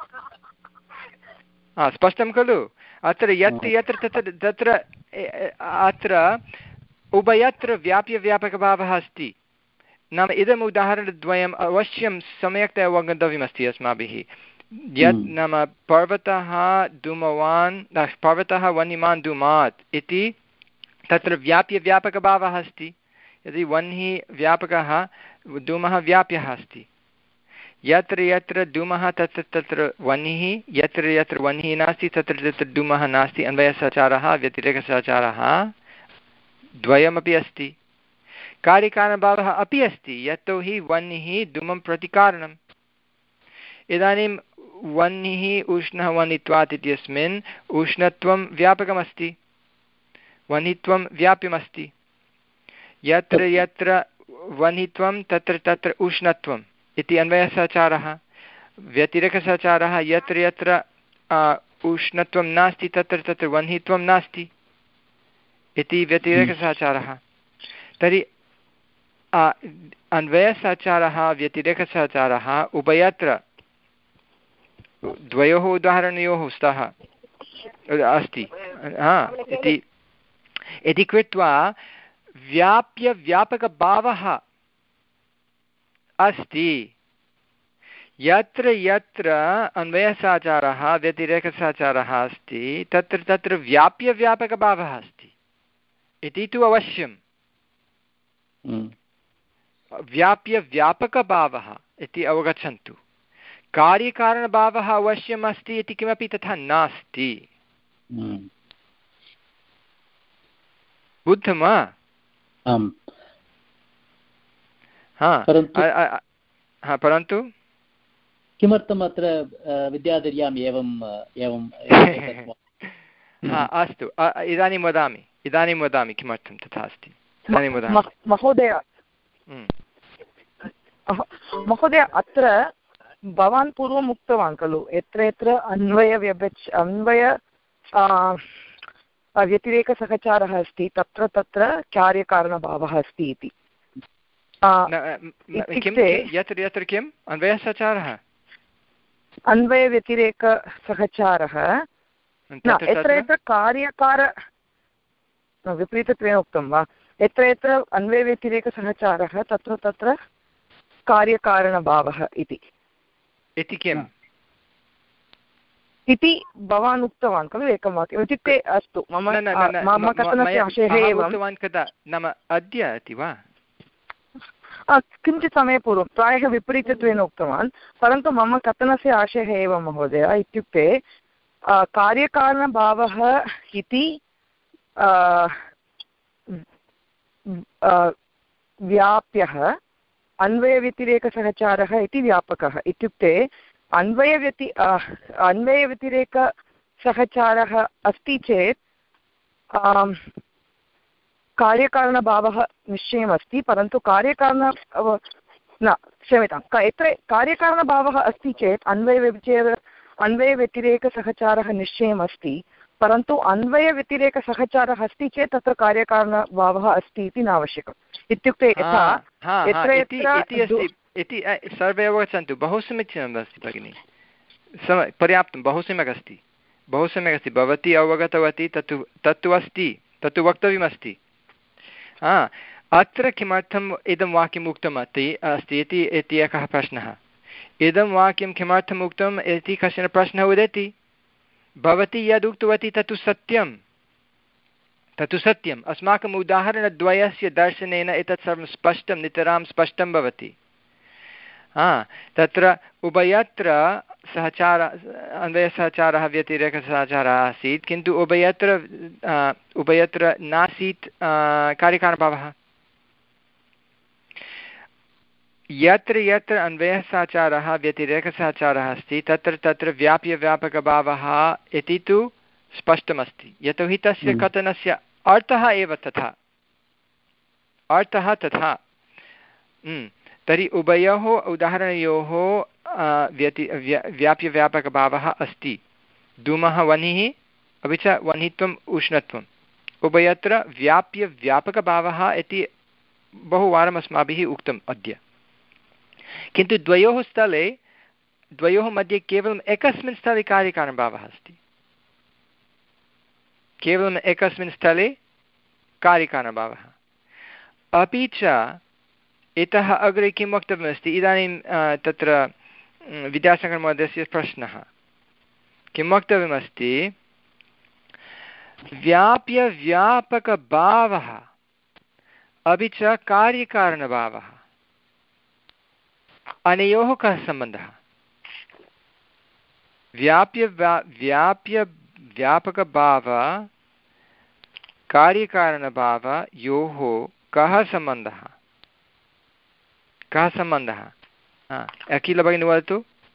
स्पष्टं खलु? अत्र यत्र यत्र तत्र तत्र अत्र उभयत्र व्याप्यव्यापकभावः अस्ति। नाम इदम् उदाहरणद्वयम् अवश्यं सम्यक्तया अवगन्तव्यमस्ति अस्माभिः। यत् नाम पर्वतः धूमवान् पर्वतः वह्निमान् धूमात् इति तत्र व्याप्यव्यापकभावः अस्ति। यदि वह्निः व्यापकः धूमः व्याप्यः अस्ति। यत्र यत्र धूमः तत्र तत्र वह्निः, यत्र यत्र वह्निः नास्ति तत्र तत्र धूमः नास्ति। अन्वयसहचारः व्यतिरेकसहचारः द्वयमपि अस्ति। कार्यकारणभावः अपि अस्ति, यतोहि वह्निः धूमं प्रति कारणम्। इदानीं वह्निः उष्णः वह्नित्वात् इत्यस्मिन् उष्णत्वं व्यापकमस्ति, वह्नित्वं व्याप्यमस्ति। यत्र यत्र वह्नित्वं तत्र तत्र उष्णत्वम् इति अन्वयसहचारः। व्यतिरेकसहचारः यत्र यत्र उष्णत्वं नास्ति तत्र तत्र वह्नित्वं नास्ति इति व्यतिरेकसहचारः। तर्हि अन्वयसहचारः व्यतिरेकसहचारः उभयत्र द्वयोः उदाहरणयोः स्तः अस्ति इति इति कृत्वा व्याप्यव्यापकभावः अस्ति। यत्र यत्र अन्वयसहचारः व्यतिरेकसहचारः अस्ति तत्र तत्र व्याप्यव्यापकभावः अस्ति इति तु अवश्यं। व्याप्यव्यापकभावः इति अवगच्छन्तु। कार्यकारणभावः अवश्यम् अस्ति इति किमपि तथा नास्ति। बुद्धं वा? आम्। हा, परन्तु किमर्थम् अत्र विद्याधर्याम् एवम् एवं अस्तु, इदानीं वदामि इदानीं वदामि किमर्थं तथा अस्ति। इदानीं वदामि महोदय। महोदय, अत्र भवान् पूर्वम् उक्तवान् खलु, यत्र यत्र अन्वयव्यभिच अन्वय व्यतिरेकसहचारः अस्ति तत्र तत्र कार्यकारणभावः अस्ति इति। यत्र यत्र किम् अन्वयसहचारः अन्वयव्यतिरेकसहचारः यत्र यत्र कार्यकार विपरीतत्वेन उक्तं वा? यत्र यत्र अन्वयव्यतिरेकसहचारः तत्र तत्र कार्यकारणभावः इति इति किम् इति भवान् उक्तवान् खलु एकं वाक्यम्। इत्युक्ते अस्तु, मम मम कथनस्य आशयः एवं। कदा नाम अद्य इति वा? किञ्चित् समयपूर्वं प्रायः विपरीतत्वेन उक्तवान्, परन्तु मम कथनस्य आशयः एवं महोदय। इत्युक्ते कार्यकारणभावः इति व्याप्यः, अन्वयव्यतिरेकसहचारः इति व्यापकः। इत्युक्ते अन्वयव्यति अन्वयव्यतिरेकसहचारः अस्ति चेत् कार्यकारणभावः निश्चयमस्ति, परन्तु कार्यकारण न क्षम्यतां यत्र कार्यकारणभावः अस्ति चेत् अन्वयव्यतिरेक अन्वयव्यतिरेकसहचारः निश्चयमस्ति, परन्तु अन्वयव्यतिरेकसहचारः अस्ति चेत् तत्र कार्यकारणभावः अस्ति इति नावश्यकम्। इत्युक्ते यथा यत्र यत्र इति सर्वे अवगच्छन्तु। बहु समीचीनम् अस्ति भगिनि, पर्याप्तं, बहु सम्यक् अस्ति, बहु सम्यक् अस्ति। भवती अवगतवती, तत्तु तत्तु अस्ति, तत्तु वक्तव्यमस्ति। हा, अत्र किमर्थम् इदं वाक्यम् उक्तम् अस्ति इति इति एकः प्रश्नः। इदं वाक्यं किमर्थम् उक्तम् इति कश्चन प्रश्नः उदेति। भवती यद् उक्तवती तत्तु सत्यं, तत्तु सत्यम्। अस्माकम् उदाहरणद्वयस्य दर्शनेन एतत् सर्वं स्पष्टं, नितरां स्पष्टं भवति। हा, तत्र उभयत्र सहचार अन्वयसहचारः व्यतिरेकसहचारः आसीत्, किन्तु उभयत्र उभयत्र नासीत् कार्यकारणभावः। यत्र यत्र अन्वयसहचारः व्यतिरेकसहचारः अस्ति तत्र तत्र व्याप्यव्यापकभावः इति तु स्पष्टमस्ति, यतोहि तस्य कथनस्य अर्थः एव तथा, अर्थः तथा। तर्हि उभयोः उदाहरणयोः व्यति व्याप्यव्यापकभावः अस्ति। धूमः वह्निः, अपि च वह्नित्वम् उष्णत्वम्, उभयत्र व्याप्यव्यापकभावः इति बहुवारम् अस्माभिः उक्तम् अद्य। किन्तु द्वयोः स्थले द्वयोः मध्ये केवलम् एकस्मिन् स्थले कार्यकारणभावः अस्ति, केवलम् एकस्मिन् स्थले कार्यकारणभावः। अपि च इतः अग्रे किं वक्तव्यमस्ति इदानीं तत्र विद्यासागरमहोदयस्य प्रश्नः किं वक्तव्यमस्ति, व्याप्यव्यापकभावः अपि च कार्यकारणभावः अनयोः कः सम्बन्धः? व्याप्य व्याप्य व्यापकभावः कार्यकारणभावयोः कः सम्बन्धः? कः सम्बन्धः? अखिल भगिनी वदतु।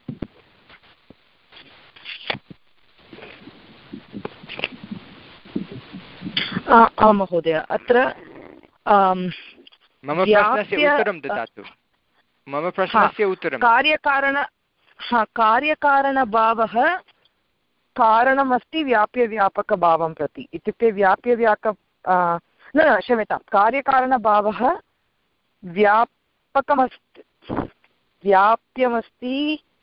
आं महोदय, अत्र मम प्रश्नस्य उत्तरं ददातु। मम प्रश्नस्य उत्तरं कार्यकारण हा कार्यकारणभावः कारणमस्ति व्याप्यव्यापकभावं प्रति। इत्युक्ते व्याप्यव्याप न न क्षम्यतां, कार्यकारणभावः व्यापकमस्ति व्याप्यमस्ति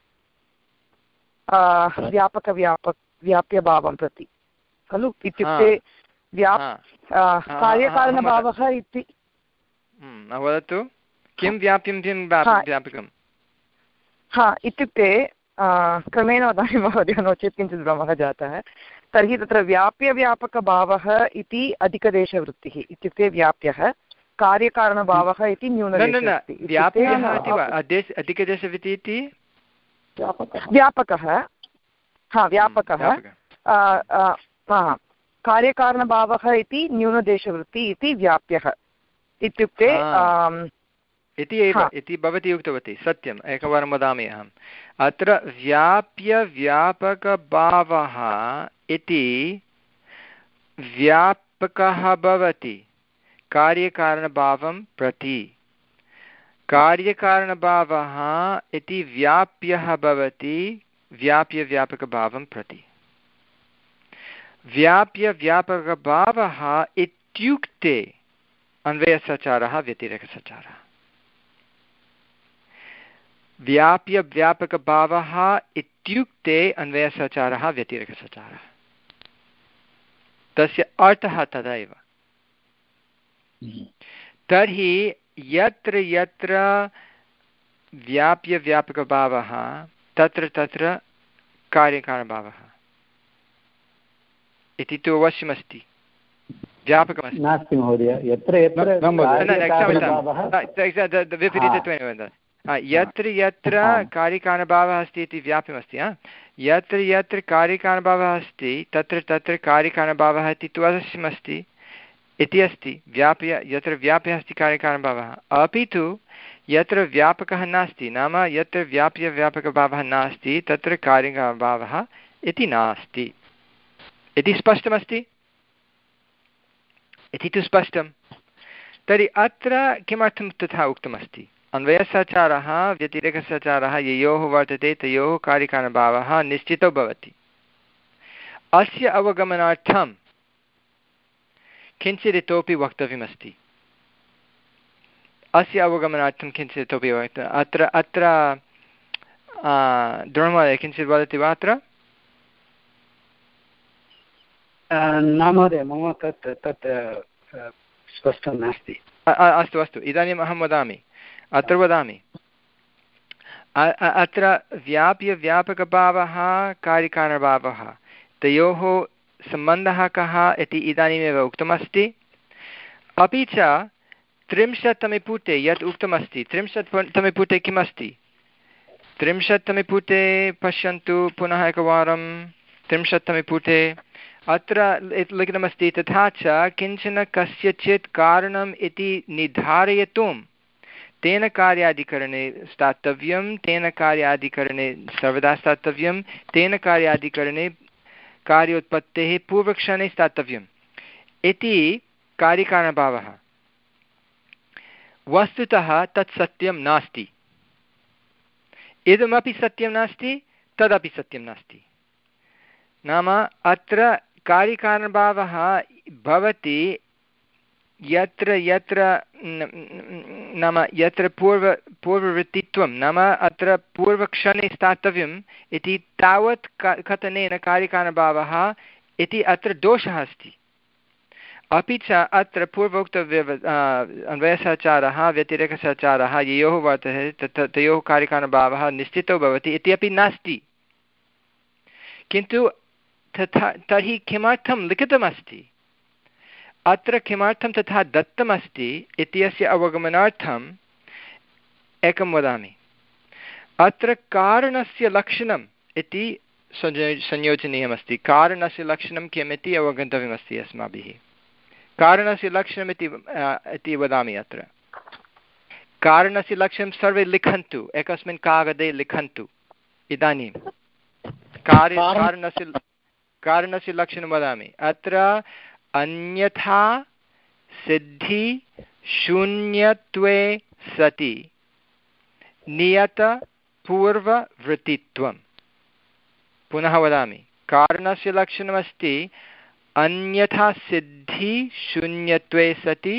व्यापकव्यापक व्याप्यभावं प्रति खलु। इत्युक्ते व्याप् कार्यकारणभावः इति वदतु। किं व्याप्यं किं व्यापकं? हा, इत्युक्ते क्रमेण वदामि महोदय, नो चेत् किञ्चित् भ्रमः जातः। तर्हि तत्र व्याप्यव्यापकभावः इति अधिकदेशवृत्तिः, इत्युक्ते व्याप्यः, कार्यकारणभावः इति न्यूनदेशवृत्तिः। अधिकदेशवृत्तिः इति व्यापकः, हा व्यापकः, कार्यकारणभावः इति न्यूनदेशवृत्तिः इति व्याप्यः। इत्युक्ते इति एव इति भवती उक्तवती, सत्यम्। एकवारं वदामि अहम्। अत्र व्याप्यव्यापकभावः इति व्यापकः भवति कार्यकारणभावं प्रति, कार्यकारणभावः इति व्याप्यः भवति व्याप्यव्यापकभावं प्रति। व्याप्यव्यापकभावः इत्युक्ते अन्वयसचारः व्यतिरेकसचारः। व्याप्यव्यापकभावः इत्युक्ते अन्वयसचारः व्यतिरेकसचारः, तस्य अर्थः तदैव। तर्हि यत्र यत्र व्याप्यव्यापकभावः तत्र तत्र कार्यकारणभावः इति तु अवश्यमस्ति, व्यापकमस्ति। नास्ति महोदय, यत्र यत्र विपरीतत्वेन वदन्तु। यत्र यत्र कार्यकारणभावः अस्ति इति व्याप्यमस्ति, यत्र यत्र कार्यकारणभावः अस्ति तत्र तत्र कार्यकारणभावः इति तु अवश्यमस्ति इति अस्ति। व्याप्य यत्र व्याप्यः अस्ति कार्यकारणभावः, अपि तु यत्र व्यापकः नास्ति, नाम यत्र व्याप्यव्यापकभावः नास्ति तत्र कार्यकारणभावः इति नास्ति इति स्पष्टमस्ति, इति तु स्पष्टं। तर्हि अत्र किमर्थं तथा उक्तमस्ति? अन्वयसचारः व्यतिरेकसचारः ययोः वर्तते तयोः कार्यकारणभावः निश्चितो भवति। अस्य अवगमनार्थं किञ्चित् इतोपि वक्तव्यमस्ति। अस्य अवगमनार्थं किञ्चित् इतोपि वक्तव्यम्। अत्र अत्र द्रोणमहोदय किञ्चित् वदति वा? अत्र न महोदय, मम तत् तत् स्पष्टं नास्ति। अस्तु अस्तु, इदानीम् अहं वदामि, अत्र वदामि। अत्र व्याप्यव्यापकभावः कार्यकारणभावः तयोः सम्बन्धः कः इति इदानीमेव उक्तमस्ति। अपि च त्रिंशत्तमे पुटे यत् उक्तमस्ति, त्रिंशत्तमे पुटे किम् अस्ति? त्रिंशत्तमे पुटे पश्यन्तु पुनः एकवारं। त्रिंशत्तमे पुटे अत्र लिखितमस्ति, तथा च किञ्चन कस्यचित् कारणम् इति निर्धारयितुं तेन कार्याधिकरणे स्थातव्यं, तेन कार्याधिकरणे सर्वदा स्थातव्यं, तेन कार्याधिकरणे कार्योत्पत्तेः पूर्वक्षणे स्थातव्यम् इति कार्यकारणभावः। वस्तुतः तत् सत्यं नास्ति। इदमपि सत्यं नास्ति, तदपि सत्यं नास्ति। नाम अत्र कार्यकारणभावः भवति यत्र यत्र नाम यत्र पूर्व पूर्ववृत्ति वृत्तित्वं नाम अत्र पूर्वक्षणे स्थातव्यम् इति तावत् कथनेन कार्यकारणभावः इति अत्र दोषः अस्ति। अपि च अत्र पूर्वोक्तव्यव अन्वयसहचारः व्यतिरेकसहचारः ययोः वर्तते तत् तयोः कार्यकारणभावः निश्चितो भवति इत्यपि नास्ति। किन्तु तथा तर्हि किमर्थं लिखितमस्ति अत्र, किमर्थं तथा दत्तमस्ति इत्यस्य अवगमनार्थम् एकं वदामि। अत्र कारणस्य लक्षणम् इति संयोजनीयमस्ति। कारणस्य लक्षणं किम् इति अवगन्तव्यमस्ति अस्माभिः। कारणस्य लक्षणमिति इति वदामि। अत्र कारणस्य लक्षणं सर्वे लिखन्तु, एकस्मिन् कागदे लिखन्तु। इदानीं कार्य कारणस्य कारणस्य लक्षणं वदामि। अत्र अन्यथा सिद्धि शून्यत्वे सति नियतपूर्ववृत्तित्वं। पुनः वदामि, कारणस्य लक्षणमस्ति अन्यथा सिद्धि शून्यत्वे सति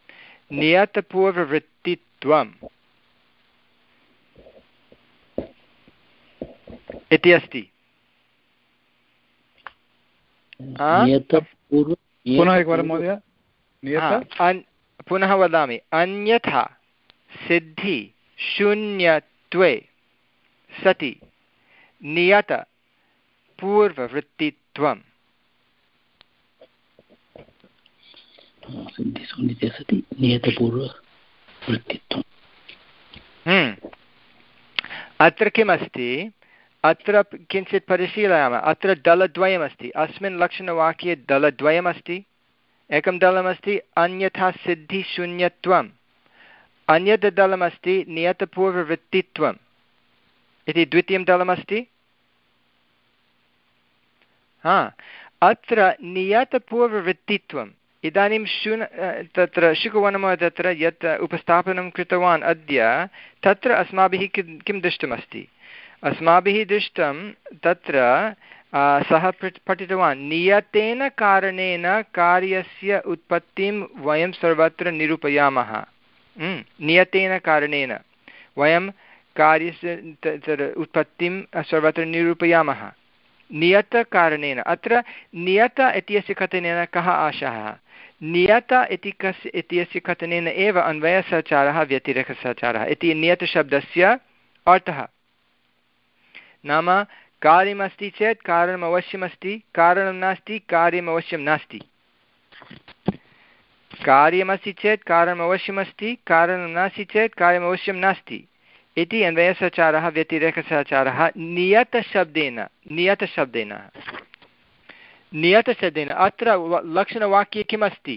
नियतपूर्ववृत्तित्वम् इति अस्ति। पुनः एकवारं महोदय। पुनः वदामि, अन्यथा सिद्धि शून्यत्वे सति नियत पूर्ववृत्तित्वम्। अत्र किमस्ति, अत्र किञ्चित् परिशीलयामः। अत्र दलद्वयमस्ति। अस्मिन् लक्षणवाक्ये दलद्वयमस्ति। एकं दलमस्ति अन्यथा सिद्धिशून्यत्वम्, अन्यद् दलमस्ति नियतपूर्ववृत्तित्वम् इति द्वितीयं दलमस्ति। हा, अत्र नियतपूर्ववृत्तित्वम् इदानीं शून् तत्र शुकवनमः तत्र यत् उपस्थापनं कृतवान् अद्य, तत्र अस्माभिः किं किं दृष्टमस्ति? अस्माभिः दृष्टं तत्र सः पठितवान्, नियतेन कारणेन कार्यस्य उत्पत्तिं वयं सर्वत्र निरूपयामः। नियतेन कारणेन वयं कार्यस्य उत्पत्तिं सर्वत्र निरूपयामः। नियतकारणेन, अत्र नियत इत्यस्य कथनेन कः आशयः? नियत इति कस्य इत्यस्य कथनेन एव अन्वयसहचारः व्यतिरेकसहचारः इति नियतशब्दस्य अर्थः। नाम कार्यमस्ति चेत् कारणम् अवश्यमस्ति, कारणं नास्ति कार्यम् अवश्यं नास्ति। कार्यमस्ति चेत् कारणम् अवश्यमस्ति, कारणं नास्ति चेत् कार्यम् अवश्यं नास्ति इति अन्वयसहचारः व्यतिरेकसहचारः नियतशब्देन नियतशब्देन नियतशब्देन अत्र लक्षणवाक्ये किमस्ति?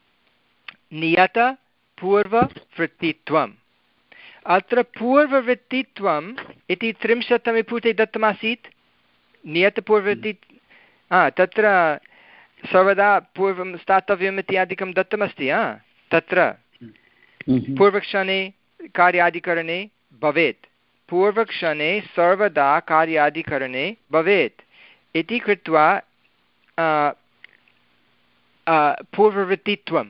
नियतपूर्ववृत्तित्वम्। अत्र पूर्ववृत्तित्वम् इति त्रिंशत्तमे पुटे दत्तमासीत्। नियतपूर्ववृत्ति तत्र सर्वदा पूर्वं स्थातव्यम् इत्यादिकं दत्तमस्ति। तत्र पूर्वक्षणे कार्यादिकरणे भवेत्, पूर्वक्षणे सर्वदा कार्यादिकरणे भवेत् इति कृत्वा पूर्ववृत्तित्वं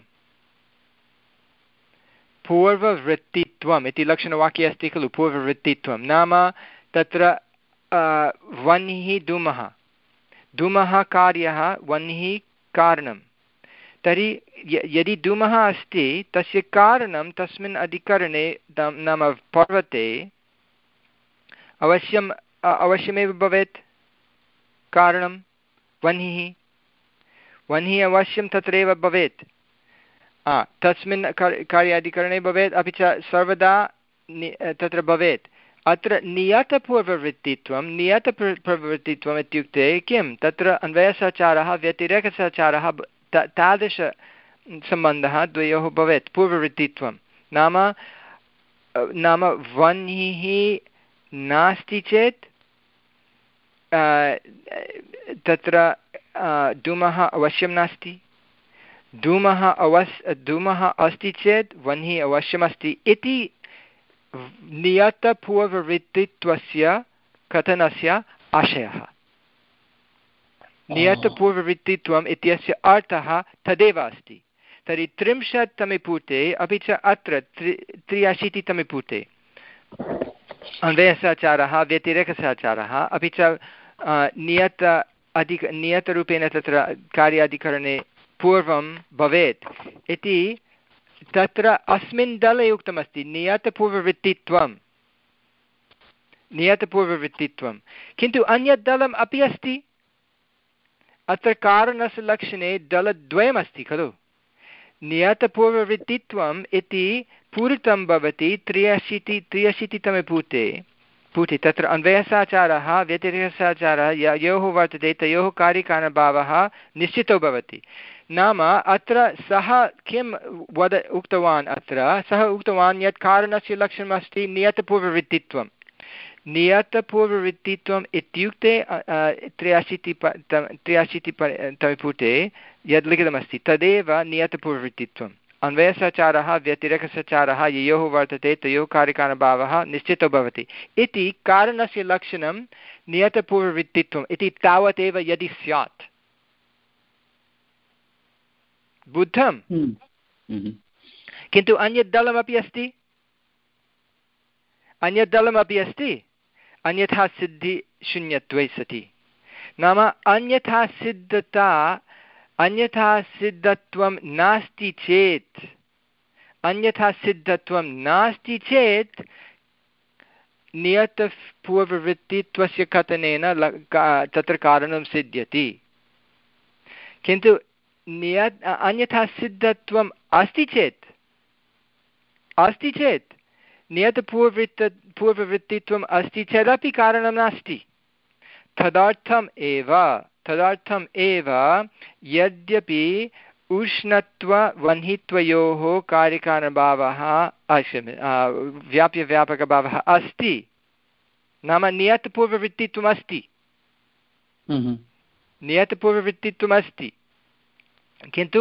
पूर्ववृत्तित्वम् इति लक्षणवाक्ये अस्ति खलु। पूर्ववृत्तित्वं नाम तत्र वह्निः धूमः, धूमः कार्यः, वह्निः कारणं। तर्हि यदि धूमः अस्ति तस्य कारणं तस्मिन् अधिकरणे नाम पर्वते अवश्यम् अवश्यमेव भवेत्। कारणं वह्निः, वह्निः अवश्यं तत्रैव भवेत्, तस्मिन् कार्यादिकरणे भवेत्, अपि च सर्वदा तत्र भवेत्। अत्र नियतपूर्ववृत्तित्वं नियतपूर्ववृत्तित्वम् इत्युक्ते किं? तत्र अन्वयसहचारः व्यतिरेकसहचारः तादृशसम्बन्धः द्वयोः भवेत्। पूर्ववृत्तित्वं नाम नाम वह्निः नास्ति चेत् तत्र धूमः अवश्यं नास्ति, धूमः अवस् धूमः अस्ति चेत् वह्निः अवश्यमस्ति इति नियतपूर्ववृत्तित्वस्य कथनस्य आशयः। नियतपूर्ववृत्तित्वम् इत्यस्य अर्थः तदेव अस्ति। तर्हि त्रिंशत्तमे पुटे अपि च अत्र त्रि त्र्याशीतितमे पुटे अन्वयसाचारः व्यतिरेकसाचारः अपि च नियत अधिक नियतरूपेण तत्र कार्याधिकरणे पूर्वं भवेत् इति तत्र अस्मिन् दले उक्तमस्ति नियतपूर्ववृत्तित्वं नियतपूर्ववृत्तित्वं किन्तु अन्यत् दलम् अपि अस्ति अत्र कारणस्य लक्षणे दलद्वयमस्ति खलु नियतपूर्ववृत्तित्वम् इति पूरितं भवति त्र्यशीति त्र्यशीतितमे पुटे पुटे तत्र अन्वयसाचारः व्यतिरेकसाचारः ययोः वर्तते तयोः कार्यकारणभावः निश्चितो भवति नाम अत्र सः किं वद उक्तवान् अत्र सः उक्तवान् यत् कारणस्य लक्षणमस्ति नियतपूर्ववृत्तित्वं नियतपूर्ववृत्तित्वम् इत्युक्ते त्र्यशीति त्र्यशीति तमे पुटे यद् लिखितमस्ति तदेव नियतपूर्ववृत्तित्वम् अन्वयसाचारः व्यतिरेकसाचारः ययोः वर्तते तयोः कार्यकारणभावः निश्चितो भवति इति कारणस्य लक्षणं नियतपूर्ववृत्तित्वम् इति तावदेव यदि स्यात् बुद्धं किन्तु अन्यत् दलमपि अस्ति अन्यत् दलमपि अस्ति अन्यथा सिद्धिशून्यत्वे सति नाम अन्यथा सिद्धता अन्यथा सिद्धत्वं नास्ति चेत् अन्यथा सिद्धत्वं नास्ति चेत् नियतपूर्ववृत्तित्वस्य कथनेन तत्र कारणं सिद्ध्यति किन्तु नियत अन्यथा सिद्धत्वम् अस्ति चेत् अस्ति चेत् नियतपूर्ववृत्त पूर्ववृत्तित्वम् अस्ति चेदपि कारणं नास्ति तदर्थम् एव तदर्थम् एव यद्यपि उष्णत्ववह्नित्वयोः कार्यकारणभावः व्याप्यव्यापकभावः अस्ति नाम नियतपूर्ववृत्तित्वम् अस्ति नियतपूर्ववृत्तित्वम् अस्ति किन्तु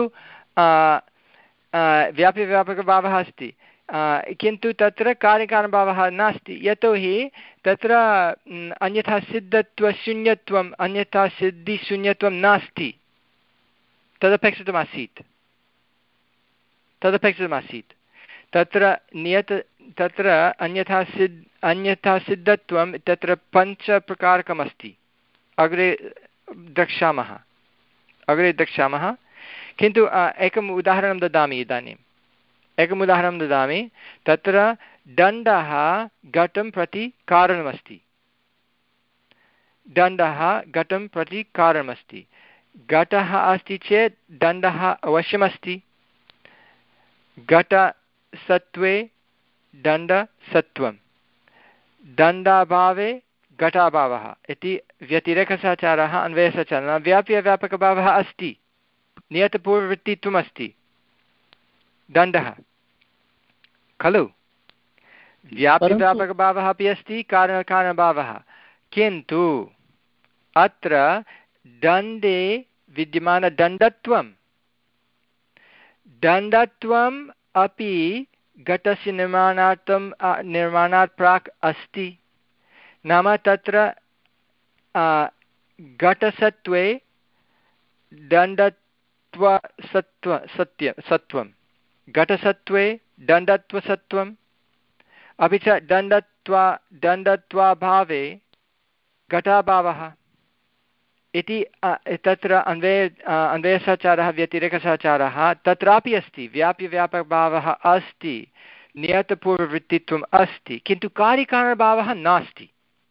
व्याप्यव्यापकभावः अस्ति किन्तु तत्र कार्यकारणभावः नास्ति यतोहि तत्र अन्यथा सिद्धत्वशून्यत्वम् अन्यथा सिद्धिशून्यत्वं नास्ति तदपेक्षितमासीत् तदपेक्षितमासीत् तत्र नियत तत्र अन्यथा सिद्ध अन्यथा सिद्धत्वं तत्र पञ्चप्रकारकमस्ति अग्रे द्रक्ष्यामः अग्रे द्रक्ष्यामः किन्तु एकम् उदाहरणं ददामि इदानीम् एकम् उदाहरणं ददामि तत्र दण्डः घटं प्रति कारणमस्ति दण्डः घटं प्रति कारणमस्ति घटः अस्ति चेत् दण्डः अवश्यमस्ति घटसत्त्वे दण्डसत्त्वं दण्डाभावे घटाभावः इति व्यतिरेकसाचारः अन्वयसाचारः व्याप्यव्यापकभावः अस्ति नियतपूर्ववृत्तित्वम् अस्ति दण्डः खलु व्याप्यव्यापकभावः अपि अस्ति कारणकारणभावः किन्तु अत्र दण्डे विद्यमानदण्डत्वं दण्डत्वम् अपि घटस्य निर्माणार्थं निर्माणात् प्राक् अस्ति नाम तत्र घटसत्त्वे दण्डत्वसत्त्व सत्य सत्त्वं घटसत्त्वे दण्डत्वसत्त्वम् अपि च दण्डत्वा दण्डत्वाभावे घटाभावः इति तत्र अन्वय अन्वयसाचारः व्यतिरेकसाचारः तत्रापि अस्ति व्याप्यव्यापकभावः अस्ति नियतपूर्ववृत्तित्वम् अस्ति किन्तु कार्यकारणभावः नास्ति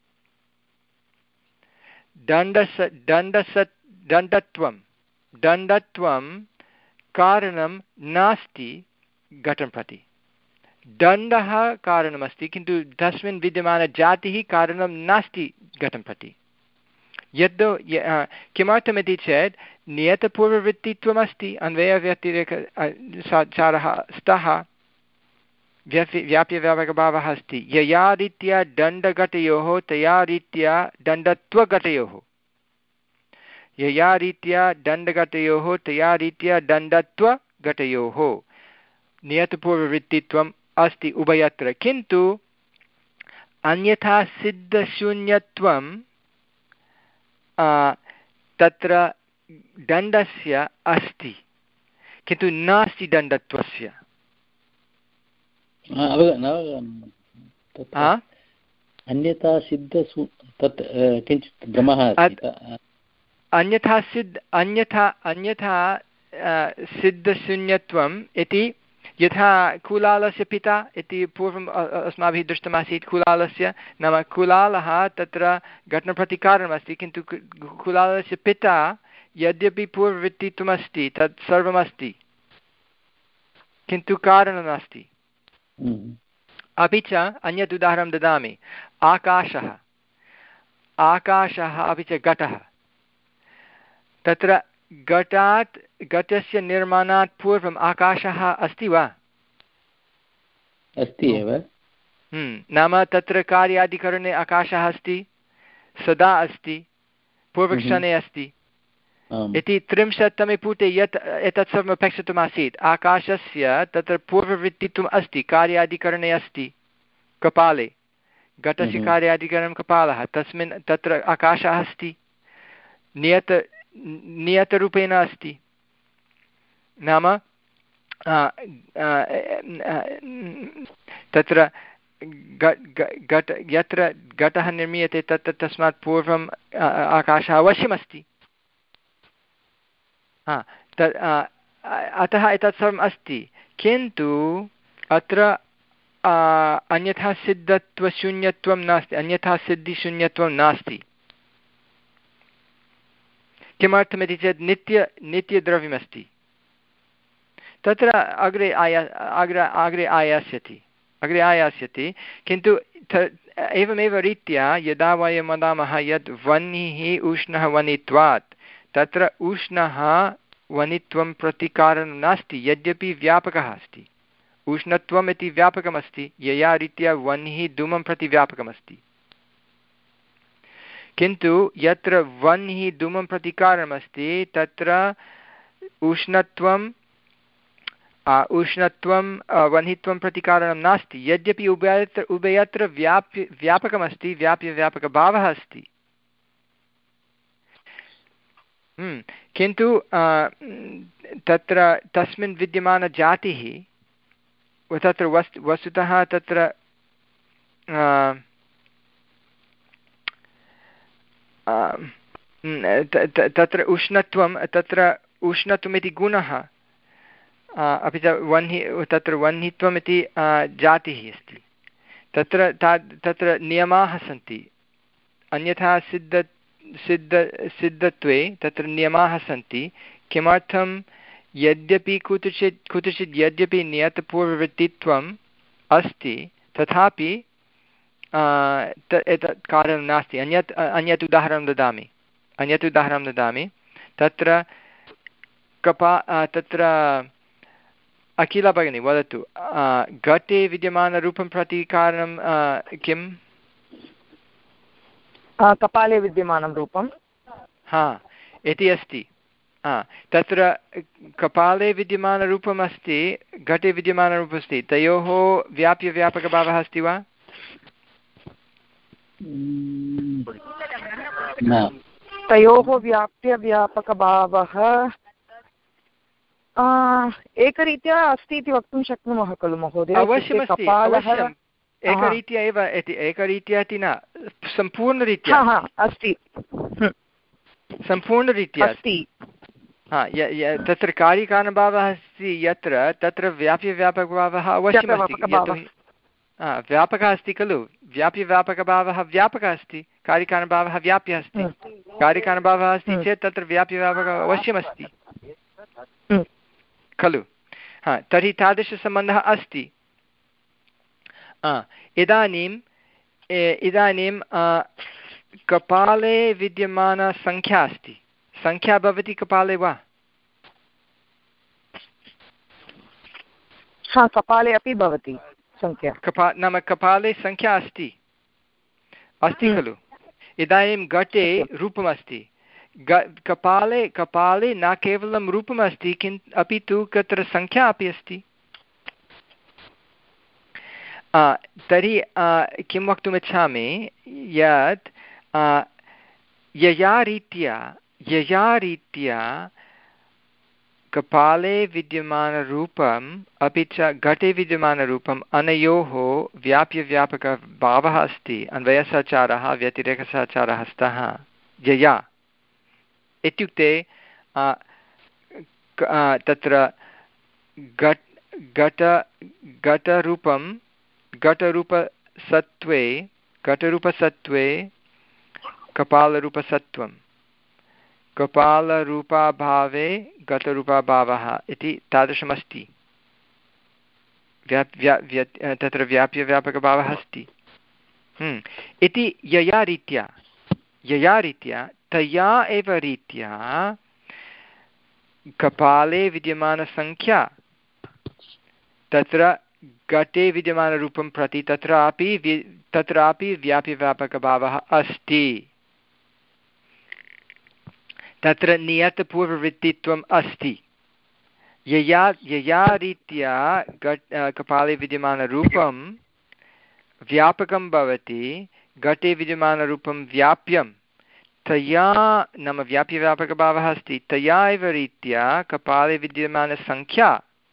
दण्डस दण्डसत् दण्डत्वं दण्डत्वं कारणं नास्ति घटं प्रति दण्डः कारणमस्ति किन्तु तस्मिन् विद्यमानजातिः कारणं नास्ति घटं प्रति यद् किमर्थमिति चेत् नियतपूर्ववृत्तित्वमस्ति अन्वयव्यतिरेक साचारः स्तः व्याप्य व्याप्यव्यापकभावः अस्ति यया रीत्या दण्डघटयोः तया रीत्या दण्डत्वघटयोः यया रीत्या दण्डघटयोः तया रीत्या दण्डत्वघटयोः नियतपूर्ववृत्तित्वम् अस्ति उभयत्र किन्तु अन्यथा सिद्धशून्यत्वं तत्र दण्डस्य अस्ति किन्तु नास्ति दण्डत्वस्य अन्यथा सिद्ध तत् किञ्चित् भ्रमः अस्ति। अन्यथा सिद्ध अन्यथा अन्यथा सिद्धशून्यत्वम् इति यथा कुलालस्य पिता इति पूर्वम् अस्माभिः दृष्टमासीत्। कुलालस्य नाम कुलालः तत्र घटनप्रतिकारमस्ति, किन्तु कुलालस्य पिता यद्यपि पूर्ववृत्तित्वमस्ति तत् सर्वमस्ति, किन्तु कारणं नास्ति। अपि च अन्यत् उदाहरणं ददामि। आकाशः आकाशः अपि च घटः। तत्र घटात् घटस्य निर्माणात् पूर्वम् आकाशः अस्ति वा? अस्ति एव। नाम तत्र कार्यादिकरणे आकाशः अस्ति, सदा अस्ति, पूर्वक्षणे अस्ति इति त्रिंशत्तमे पुटे यत् एतत् सर्वम् अपेक्षितमासीत्। आकाशस्य तत्र पूर्ववृत्तित्वम् अस्ति, कार्यादिकरणे अस्ति कपाले, घटस्य कार्यादिकरणं कपालः, तस्मिन् तत्र आकाशः अस्ति, नियत नियतरूपेण अस्ति। नाम तत्र घट यत्र घटः निर्मीयते तत्र तस्मात् पूर्वम् आकाशः अवश्यमस्ति। हा तत् अतः एतत् सर्वम् अस्ति, किन्तु अत्र अन्यथा सिद्धत्वशून्यत्वं नास्ति, अन्यथा सिद्धिशून्यत्वं नास्ति। किमर्थमिति चेत् नित्य नित्यद्रव्यमस्ति। तत्र अग्रे आया अग्रे अग्रे आयास्यति अग्रे आयास्यति किन्तु एवमेव रीत्या यदा वयं वदामः यत् वह्निः उष्णः वनित्वात्, तत्र उष्णः वनित्वं प्रति कारणं नास्ति, यद्यपि व्यापकः अस्ति। उष्णत्वम् इति व्यापकमस्ति, यया रीत्या वह्निः धूमं प्रति व्यापकमस्ति, किन्तु यत्र वह्निः धूमं प्रति कारणमस्ति तत्र उष्णत्वं उष्णत्वं वह्नित्वं प्रति कारणं नास्ति, यद्यपि उभयत्र उभयत्र व्याप्य व्यापकमस्ति, व्याप्यव्यापकभावः अस्ति। किन्तु तत्र तस्मिन् विद्यमानजातिः तत्र वस्तु वस्तुतः तत्र तत्र उष्णत्वं तत्र उष्णत्वमिति गुणः अपि च वह्निः तत्र वह्नित्वमिति जातिः अस्ति। तत्र ता तत्र नियमाः सन्ति, अन्यथा सिद्ध सिद्ध सिद्धत्वे तत्र नियमाः सन्ति। किमर्थं? यद्यपि कुत्रचित् कुत्रचित् यद्यपि नियतपूर्ववृत्तित्वम् अस्ति तथापि एतत् कारणं नास्ति। अन्यत् अन्यत् उदाहरणं ददामि अन्यत् उदाहरणं ददामि तत्र कपा तत्र अखिला भगिनी वदतु, घटे विद्यमानरूपं प्रति कारणं किम्? कपाले विद्यमानं रूपं हा इति अस्ति। हा तत्र कपाले विद्यमानरूपम् अस्ति, घटे विद्यमानरूपम् अस्ति, तयोः व्याप्यव्यापकभावः अस्ति वा? तयोः व्याप्यव्यापकभावः एकरीत्या अस्ति इति वक्तुं शक्नुमः खलु महोदय? अवश्यमस्ति, अवश्यम् एकरीत्या एव इति, एकरीत्या इति न, सम्पूर्णरीत्या अस्ति, सम्पूर्णरीत्या अस्ति। हा तत्र कार्यकारणभावः अस्ति यत्र तत्र व्याप्यव्यापकभावः अवश्यमस्ति, यतोहि व्यापकः अस्ति खलु, व्याप्यव्यापकभावः व्यापकः अस्ति, कार्यकारणभावः व्याप्यः अस्ति, कार्यकारणभावः अस्ति चेत् तत्र व्याप्यव्यापकः अवश्यमस्ति खलु। हा तर्हि तादृशसम्बन्धः अस्ति। इदानीम् इदानीं कपाले विद्यमानसङ्ख्या अस्ति, सङ्ख्या भवति कपाले वा? हा कपाले अपि भवति सङ्ख्या। कपा नाम कपाले सङ्ख्या अस्ति अस्ति खलु। इदानीं घटे रूपमस्ति, कपाले कपाले न केवलं रूपमस्ति किन्तु अपि तु तत्र सङ्ख्या अपि अस्ति। तर्हि किं वक्तुमिच्छामि यत् यया रीत्या यया रीत्या कपाले विद्यमानरूपम् अपि च घटे विद्यमानरूपम् अनयोः व्याप्यव्यापकभावः अस्ति अन्वयसहचारः व्यतिरेकसहचारः स्तः यया इत्युक्ते तत्र घट घट घटरूपं घटरूपसत्त्वे घटरूपसत्त्वे कपालरूपसत्त्वं कपालरूपाभावे घटरूपाभावः इति तादृशमस्ति व्याप् व्या व्य तत्र व्याप्यव्यापकभावः अस्ति इति यया रीत्या यया रीत्या तया एव रीत्या कपाले विद्यमानसङ्ख्या तत्र घटे विद्यमानरूपं प्रति तत्रापि तत्रापि व्याप्यव्यापकभावः अस्ति तत्र नियतपूर्ववृत्तित्वम् अस्ति यया यया रीत्या घट कपाले विद्यमानरूपं व्यापकं भवति घटे विद्यमानरूपं व्याप्यं तया नाम व्याप्यव्यापकभावः अस्ति तया एव रीत्या कपाले विद्यमानसङ्ख्या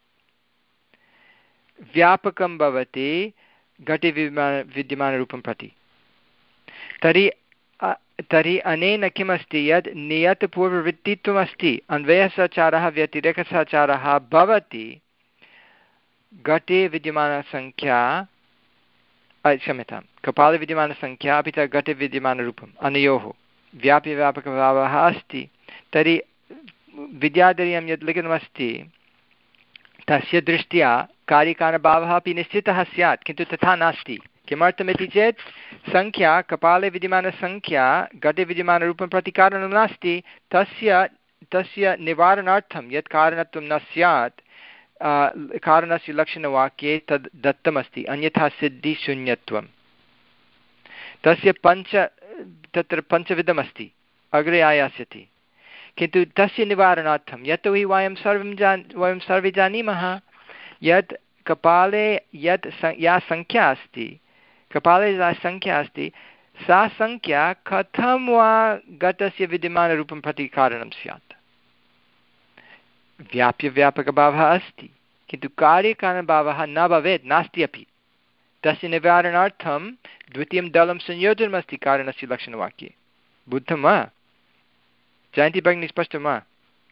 व्यापकं भवति घटे विद्यमान विद्यमानरूपं प्रति तर्हि तर्हि अनेन किमस्ति यद् नियतपूर्ववृत्तित्वमस्ति अन्वयसहचारः व्यतिरेकसहचारः भवति घटे विद्यमानसङ्ख्या क्षम्यतां कपाले विद्यमानसङ्ख्या अपि च घटे विद्यमानरूपम् अनयोः व्याप्यव्यापकभावः अस्ति तर्हि विद्याधर्यं यत् लिखितमस्ति तस्य दृष्ट्या कार्यकारणभावः अपि निश्चितः स्यात् किन्तु तथा नास्ति किमर्थमिति चेत् सङ्ख्या कपाले विद्यमानसङ्ख्या घटे विद्यमानरूपं प्रति कारणं नास्ति तस्य तस्य निवारणार्थं यत् कारणत्वं न स्यात् कारणस्य लक्षणवाक्ये तद् दत्तमस्ति अन्यथा सिद्धिशून्यत्वं तस्य पञ्च तत्र पञ्चविधमस्ति अग्रे आयास्यति किन्तु तस्य निवारणार्थं यतोहि वयं सर्वं जान् वयं सर्वे जानीमः यत् कपाले यत् या सङ्ख्या अस्ति कपाले या सङ्ख्या अस्ति सा सङ्ख्या कथं वा घटस्य विद्यमानरूपं प्रति कारणं स्यात् व्याप्यव्यापकभावः अस्ति किन्तु कार्यकारणभावः न भवेत् नास्ति अपि तस्य निवारणार्थं द्वितीयं दलं संयोजनमस्ति कारणस्य लक्षणवाक्ये बुद्धं वा जयन्ती भगिनी स्पष्टं वा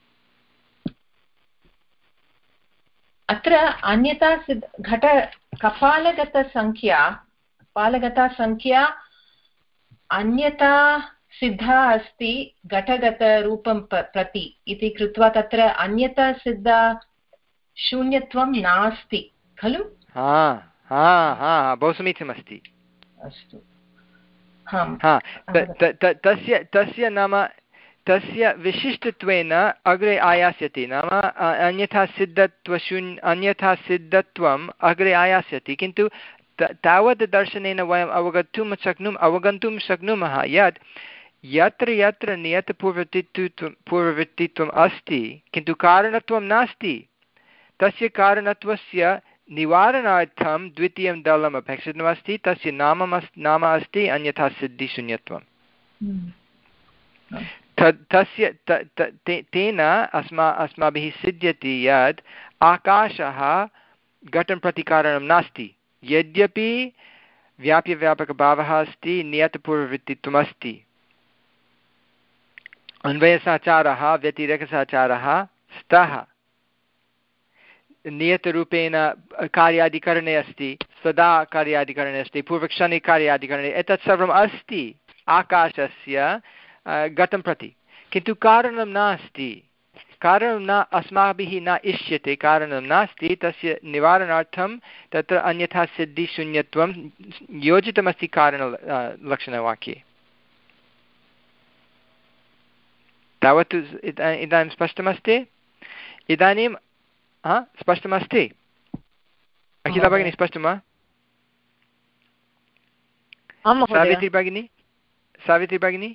अत्र अन्यथा सिद्ध घट कपालगतसङ्ख्या कपालगतसङ्ख्या अन्यथा सिद्धा अस्ति घटगतरूपं प्रति इति कृत्वा तत्र अन्यथा सिद्धा शून्यत्वं नास्ति खलु हा हा हा बहु समीचीनमस्ति अस्तु तस्य तस्य नाम तस्य विशिष्टत्वेन अग्रे आयास्यति नाम अन्यथा सिद्धत्वशून्य अन्यथा सिद्धत्वम् अग्रे आयास्यति किन्तु तावत् दर्शनेन वयम् अवगन्तुं शक्नुमः अवगन्तुं शक्नुमः यत् यत्र यत्र नियतपूर्ववृत्तित्वं पूर्ववृत्तित्वम् अस्ति किन्तु कारणत्वं नास्ति तस्य कारणत्वस्य निवारणार्थं द्वितीयं दलम् अपेक्षितमस्ति तस्य नाम नाम अस्ति अन्यथा सिद्धिशून्यत्वं तस्य तेन अस्मा अस्माभिः सिद्ध्यति यत् आकाशः घटं प्रति कारणं नास्ति यद्यपि व्याप्यव्यापकभावः अस्ति नियतपूर्ववृत्तित्वम् अस्ति अन्वयसहचारः व्यतिरेकसहचारः स्तः नियतरूपेण कार्यादिकरणे अस्ति सदा कार्यादिकरणे अस्ति पूर्वक्षणे कार्यादिकरणे एतत् सर्वम् अस्ति आकाशस्य घटं प्रति किन्तु कारणं नास्ति कारणं न अस्माभिः न इष्यते कारणं नास्ति तस्य निवारणार्थं तत्र अन्यथा सिद्धिशून्यत्वं योजितमस्ति कारण लक्षणवाक्ये तावत् इदानीं स्पष्टमस्ति इदानीं हा स्पष्टमस्ति अखिला भगिनी स्पष्टं वा सावित्री भगिनी सावित्री भगिनी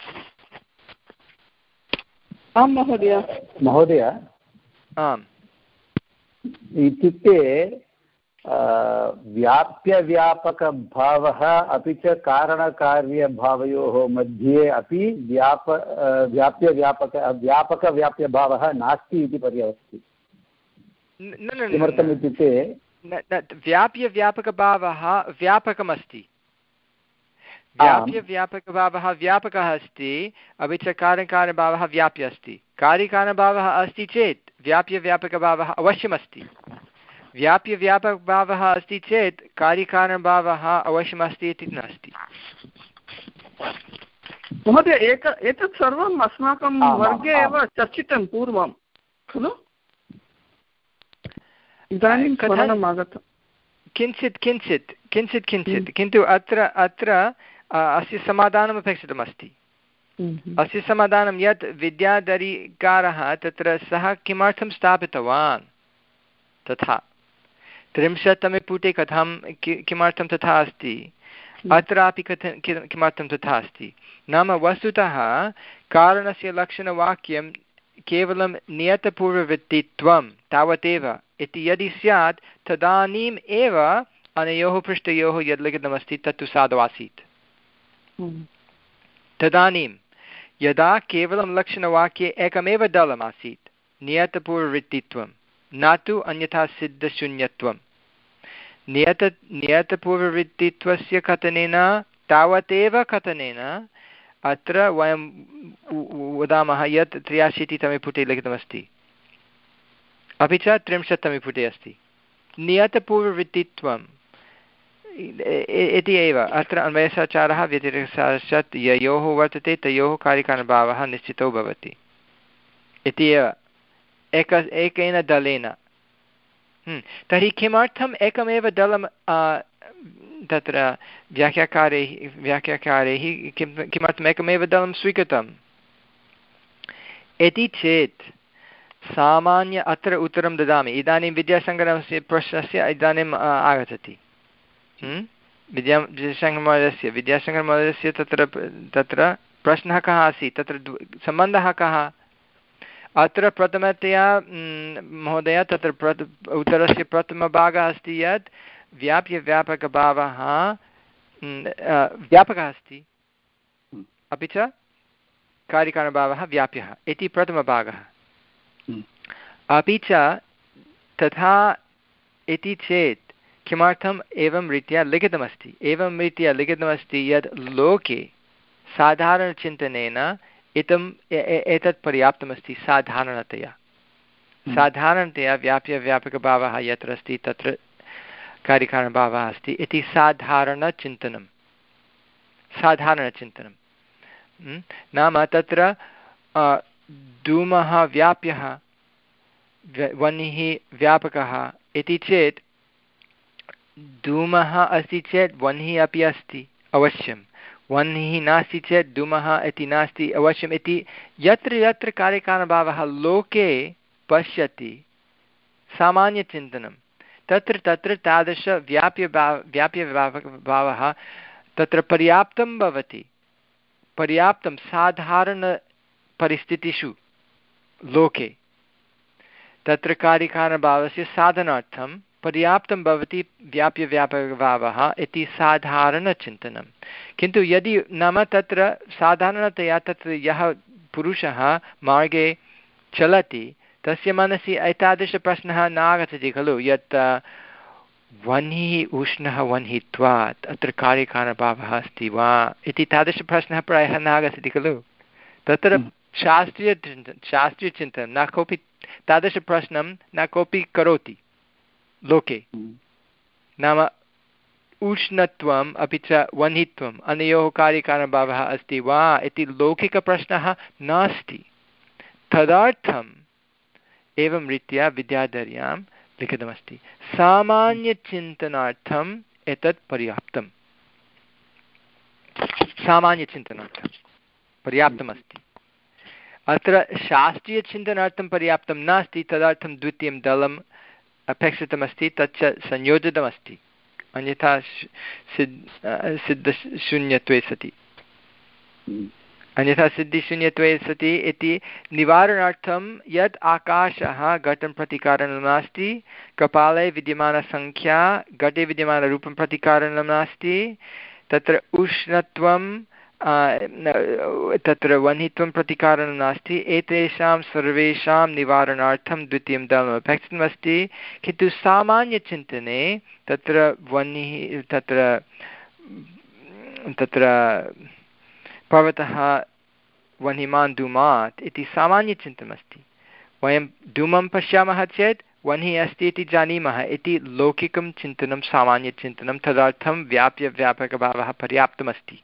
आं महोदय महोदय आम् इत्युक्ते व्याप्यव्यापकभावः अपि च कारणकार्यभावयोः मध्ये अपि व्याप व्याप्यव्यापक व्यापकव्याप्यभावः नास्ति इति पर्याप्ति। किमर्थम् इत्युक्ते व्याप्यव्यापकभावः व्यापकमस्ति, व्याप्यव्यापकभावः व्यापकः अस्ति, अपि च कार्यकारणभावः व्याप्य अस्ति। कार्यकारणभावः अस्ति चेत् व्याप्यव्यापकभावः अवश्यमस्ति, व्याप्यव्यापकभावः अस्ति चेत् कार्यकारणभावः अवश्यमस्ति इति नास्ति। महोदय एक एतत् सर्वम् अस्माकं वर्गे एव चर्चितं पूर्वं खलु, इदानीं स्मरणम् आगतं। किञ्चित् किञ्चित् किञ्चित् किञ्चित् किन्तु अत्र अत्र अस्य समाधानम् अपेक्षितमस्ति। अस्य समाधानं यत् विद्याधरीकारः तत्र सः किमर्थं स्थापितवान् तथा त्रिंशत्तमे पुटे कथं किमर्थं तथा अस्ति, अत्रापि कथं किमर्थं तथा अस्ति। नाम वस्तुतः कारणस्य लक्षणवाक्यं केवलं नियतपूर्ववृत्तित्वं तावदेव इति यदि स्यात् तदानीम् एव अनयोः पृष्ठयोः यद् लिखितमस्ति तत्तु साधु आसीत्। तदानीं यदा केवलं लक्षणवाक्ये एकमेव दलमासीत् नियतपूर्ववृत्तित्वं, न तु अन्यथा सिद्धशून्यत्वं। नियत नियतपूर्ववृत्तित्वस्य कथनेन तावदेव कथनेन अत्र वयं वदामः यत् त्र्याशीतितमे पुटे लिखितमस्ति, अपि च त्रिंशत्तमे पुटे अस्ति नियतपूर्ववृत्तित्वम् इति एव। अत्र अन्वयसाचारः व्यतिरेकसाचारात् ययोः वर्तते तयोः कार्यकारणभावः निश्चितो भवति इति एव एक एकेन दलेन। तर्हि किमर्थम् एकमेव दलं तत्र व्याख्याकारैः व्याख्याकारैः किं किमर्थम् एकमेव दलं स्वीकृतम् इति चेत् सामान्य अत्र उत्तरं ददामि। इदानीं विद्यासङ्गमस्य प्रश्नस्य इदानीम् आगच्छति। विद्या विद्यासङ्गमहोदयस्य विद्यासङ्गमहोदयस्य तत्र तत्र प्रश्नः कः आसीत्, तत्र सम्बन्धः कः? अत्र प्रथमतया महोदय तत्र प्रथ उत्तरस्य प्रथमभागः अस्ति यत् व्याप्यव्यापकभावः व्यापकः अस्ति, अपि च कार्यकारणभावः व्याप्यः इति प्रथमभागः। अपि च तथा इति चेत् किमर्थम् एवं रीत्या लिखितमस्ति? एवं रीत्या लिखितमस्ति यत् लोके साधारणचिन्तनेन इदम् एतत् पर्याप्तमस्ति। साधारणतया साधारणतया व्याप्यव्यापकभावः यत्र अस्ति तत्र कार्यकारणभावः अस्ति इति साधारणचिन्तनं साधारणचिन्तनं नाम तत्र धूमः व्याप्यः वह्निः व्यापकः इति चेत् धूमः अस्ति चेत् वह्निः अपि अस्ति अवश्यं, वह्निः नास्ति चेत् धूमः इति नास्ति अवश्यम् इति यत्र यत्र कार्यकारणभावः लोके पश्यति सामान्यचिन्तनं तत्र तत्र तादृश व्याप्यभाव व्याप्यभावः तत्र पर्याप्तं भवति। पर्याप्तं साधारणपरिस्थितिषु लोके तत्र कार्यकारणभावस्य साधनार्थं पर्याप्तं भवति व्याप्यव्यापकभावः इति साधारणचिन्तनं। किन्तु यदि नाम तत्र साधारणतया तत्र यः पुरुषः मार्गे चलति तस्य मनसि एतादृशप्रश्नः न आगच्छति खलु यत् वह्निः उष्णः वह्नित्वात् अत्र कार्यकारणभावः अस्ति वा इति तादृशप्रश्नः प्रायः न आगच्छति खलु। तत्र शास्त्रीयचिन्तनं शास्त्रीयचिन्तनं न कोऽपि तादृशप्रश्नं न कोऽपि करोति लोके। नाम उष्णत्वम् अपि च वह्नित्वम् अनयोः कार्यकारणभावः अस्ति वा इति लौकिकप्रश्नः नास्ति। तदर्थम् एवं रीत्या विद्याधर्यां लिखितमस्ति। सामान्यचिन्तनार्थम् एतत् पर्याप्तं, सामान्यचिन्तनार्थं पर्याप्तमस्ति। अत्र शास्त्रीयचिन्तनार्थं पर्याप्तं नास्ति, तदर्थं द्वितीयं दलम् अपेक्षितमस्ति, तच्च संयोजितमस्ति, अन्यथा सिद्ध सिद्धशून्यत्वे सति। अन्यथा सिद्धिशून्यत्वे सति इति निवारणार्थं यत् आकाशः घटं प्रति कारणं नास्ति, कपाले विद्यमानसङ्ख्या घटे विद्यमानरूपं प्रति कारणं नास्ति, तत्र उष्णत्वं तत्र वह्नित्वं प्रति कारणं नास्ति, एतेषां सर्वेषां निवारणार्थं द्वितीयं दलम् अपेक्षितमस्ति। किन्तु सामान्यचिन्तने तत्र वह्निः तत्र तत्र पर्वतः वह्निमान् धूमात् इति सामान्यचिन्तनमस्ति। वयं धूमं पश्यामः चेत् वह्निः अस्ति इति जानीमः इति लौकिकं चिन्तनं सामान्यचिन्तनं, तदर्थं व्याप्यव्यापकभावः पर्याप्तमस्ति।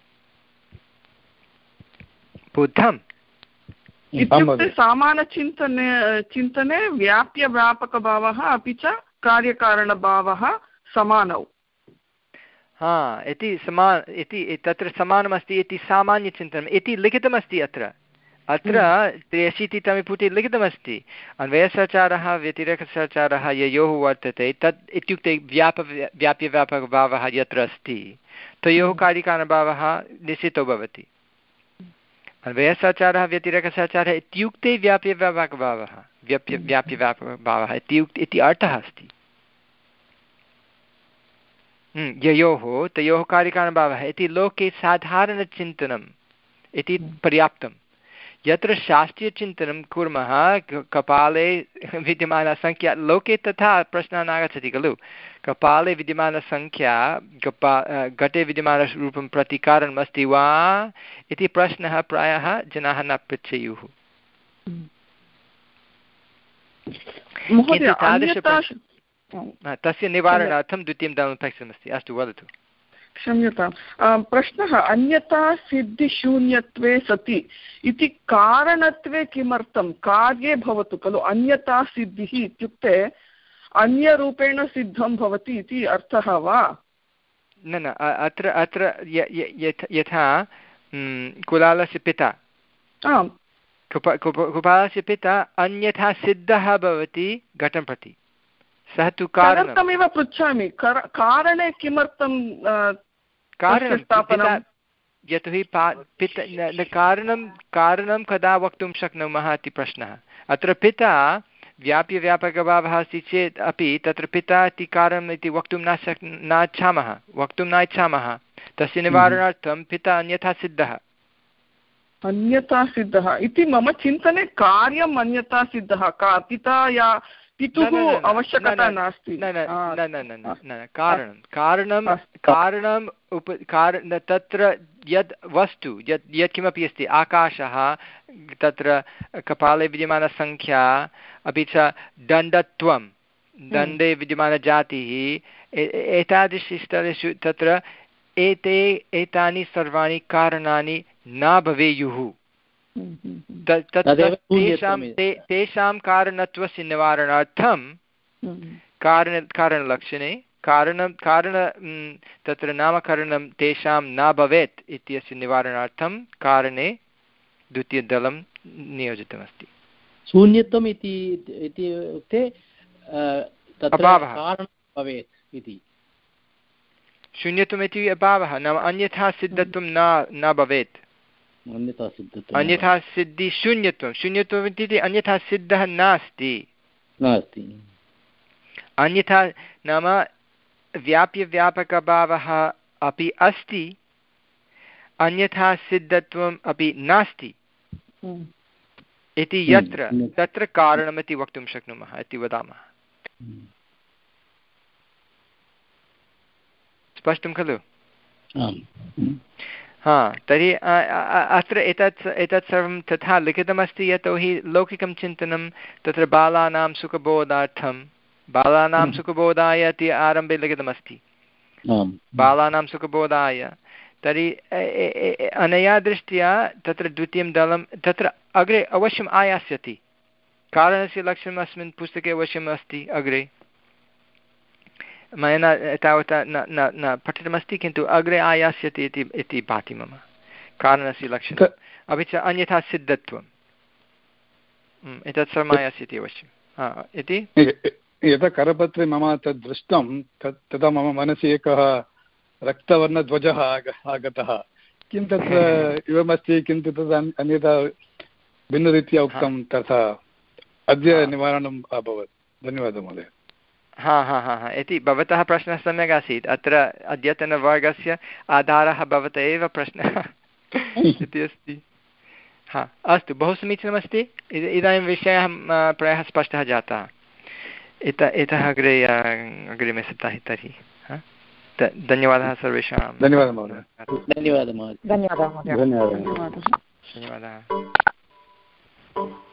बुद्धम् इत्युक्ते सामान्यचिन्तने चिन्तने व्याप्यव्यापकभावः अपि च कार्यकारणभावः समानौ। हा इति समान इति तत्र समानमस्ति इति सामान्यचिन्तनम् इति लिखितमस्ति अत्र अत्र त्र्यशीतितमे पुटे लिखितमस्ति। अन्वयसहचारः व्यतिरेकसहचारः ययोः वर्तते तत् इत्युक्ते व्याप व्याप्यव्यापकभावः यत्र अस्ति तयोः कार्यकारणभावः निश्चितो भवति। अन्वयसहचारः व्यतिरेकसहचारः इत्युक्ते व्याप्यव्यापकभावः व्याप्य व्याप्यव्यापकभावः इत्युक्ते इति अर्थः अस्ति। ययोः तयोः कार्यकारणभावः इति लोके साधारणचिन्तनम् इति पर्याप्तं। यत्र शास्त्रीयचिन्तनं कुर्मः कपाले विद्यमानसङ्ख्या, लोके तथा प्रश्नः नागच्छति खलु, कपाले विद्यमानसङ्ख्या कपा घटे विद्यमानरूपं प्रति कारणम् अस्ति वा इति प्रश्नः प्रायः जनाः न पृच्छेयुः। तस्य निवारणार्थं द्वितीयं दलम् अपेक्षितमस्ति। अस्तु वदतु। क्षम्यतां, प्रश्नः अन्यथा सिद्धिशून्यत्वे सति इति कारणत्वे किमर्थं? कार्ये भवतु खलु, अन्यथा सिद्धिः इत्युक्ते अन्यरूपेण सिद्धं भवति इति अर्थः वा? न न अत्र अत्र यथा कुलालस्य पिता कुपालस्य पिता अन्यथा सिद्धः भवति घटं प्रति, सः तु कारणं। तदर्थमेव पृच्छामि, कारणे किमर्थं कारणं? यतोहि पिता कारणं कारणं कदा वक्तुं शक्नुमः इति प्रश्नः। अत्र पिता व्याप्यव्यापकभावः अस्ति चेत् अपि तत्र पिता इति कारणम् इति वक्तुं न शक् न इच्छामः वक्तुं न इच्छामः तस्य निवारणार्थं पिता अन्यथा सिद्धः। अन्यथा सिद्धः इति मम चिन्तने कार्यम् अन्यथा सिद्धः, का पिता या पितुः आवश्यकता नास्ति। न न न न न कारणं कारणं कारणम् उप कारण तत्र यद् वस्तु यत् यत्किमपि अस्ति, आकाशः, तत्र कपाले विद्यमानसङ्ख्या, अपि च दण्डत्वं, दण्डे विद्यमानजातिः, एतादृशी स्तरेषु तत्र एते एतानि सर्वाणि कारणानि न भवेयुः। तेषां तेषां कारणत्वस्य निवारणार्थं कारण कारणलक्षणे कारणं कारण तत्र नामकरणं तेषां न भवेत् इत्यस्य निवारणार्थं कारणे द्वितीयदलं नियोजितमस्ति। शून्यत्वम् इति इत्युक्ते अभावः भवेत् इति। शून्यत्वम् इति अभावः, नाम अन्यथा सिद्धत्वं न न भवेत्। अन्यथा सिद्धि शून्यत्वं शून्यत्वम् इत्युक्ते अन्यथा सिद्धः नास्ति नास्ति अन्यथा नाम व्याप्यव्यापकभावः अपि अस्ति, अन्यथा सिद्धत्वम् अपि नास्ति इति यत्र तत्र कारणमिति वक्तुं शक्नुमः इति वदामः। स्पष्टं खलु? हा, तर्हि अत्र एतत् एतत् सर्वं तथा लिखितमस्ति यतोहि लौकिकं चिन्तनं तत्र बालानां सुखबोधार्थं बालानां सुखबोधाय इति आरम्भे लिखितमस्ति, बालानां सुखबोधाय। तर्हि अनया दृष्ट्या तत्र द्वितीयं दलं तत्र अग्रे अवश्यम् आयास्यति, कारणस्य लक्षणम् अस्मिन् पुस्तके अवश्यम् अस्ति अग्रे। मया न तावता न न न पठितमस्ति, किन्तु अग्रे आयास्यति इति इति भाति मम, कारणस्य लक्षणम् अपि च अन्यथा सिद्धत्वम्, एतत् सर्वम् आयास्यति अवश्यम् इति। यदा करपत्रे मम तद् दृष्टं तत् तदा मम मनसि एकः रक्तवर्णध्वजः आगतः, किं तत्र एवमस्ति किन्तु तद् अन्यथा भिन्नरीत्या उक्तं तथा अद्य निवारणम् अभवत्। धन्यवादः महोदय। हा हा हा हा इति भवतः प्रश्नः सम्यक् आसीत्। अत्र अद्यतनवर्गस्य आधारः भवतः एव प्रश्नः इति अस्ति। हा अस्तु, बहु समीचीनमस्ति। इदानीं विषयः प्रायः स्पष्टः जातः। इत इतः अग्रे अग्रिमे सप्ताहे तर्हि धन्यवादः सर्वेषां। धन्यवादः महोदय। धन्यवादः महोदय। धन्यवादः महोदय। धन्यवादः। धन्यवादः।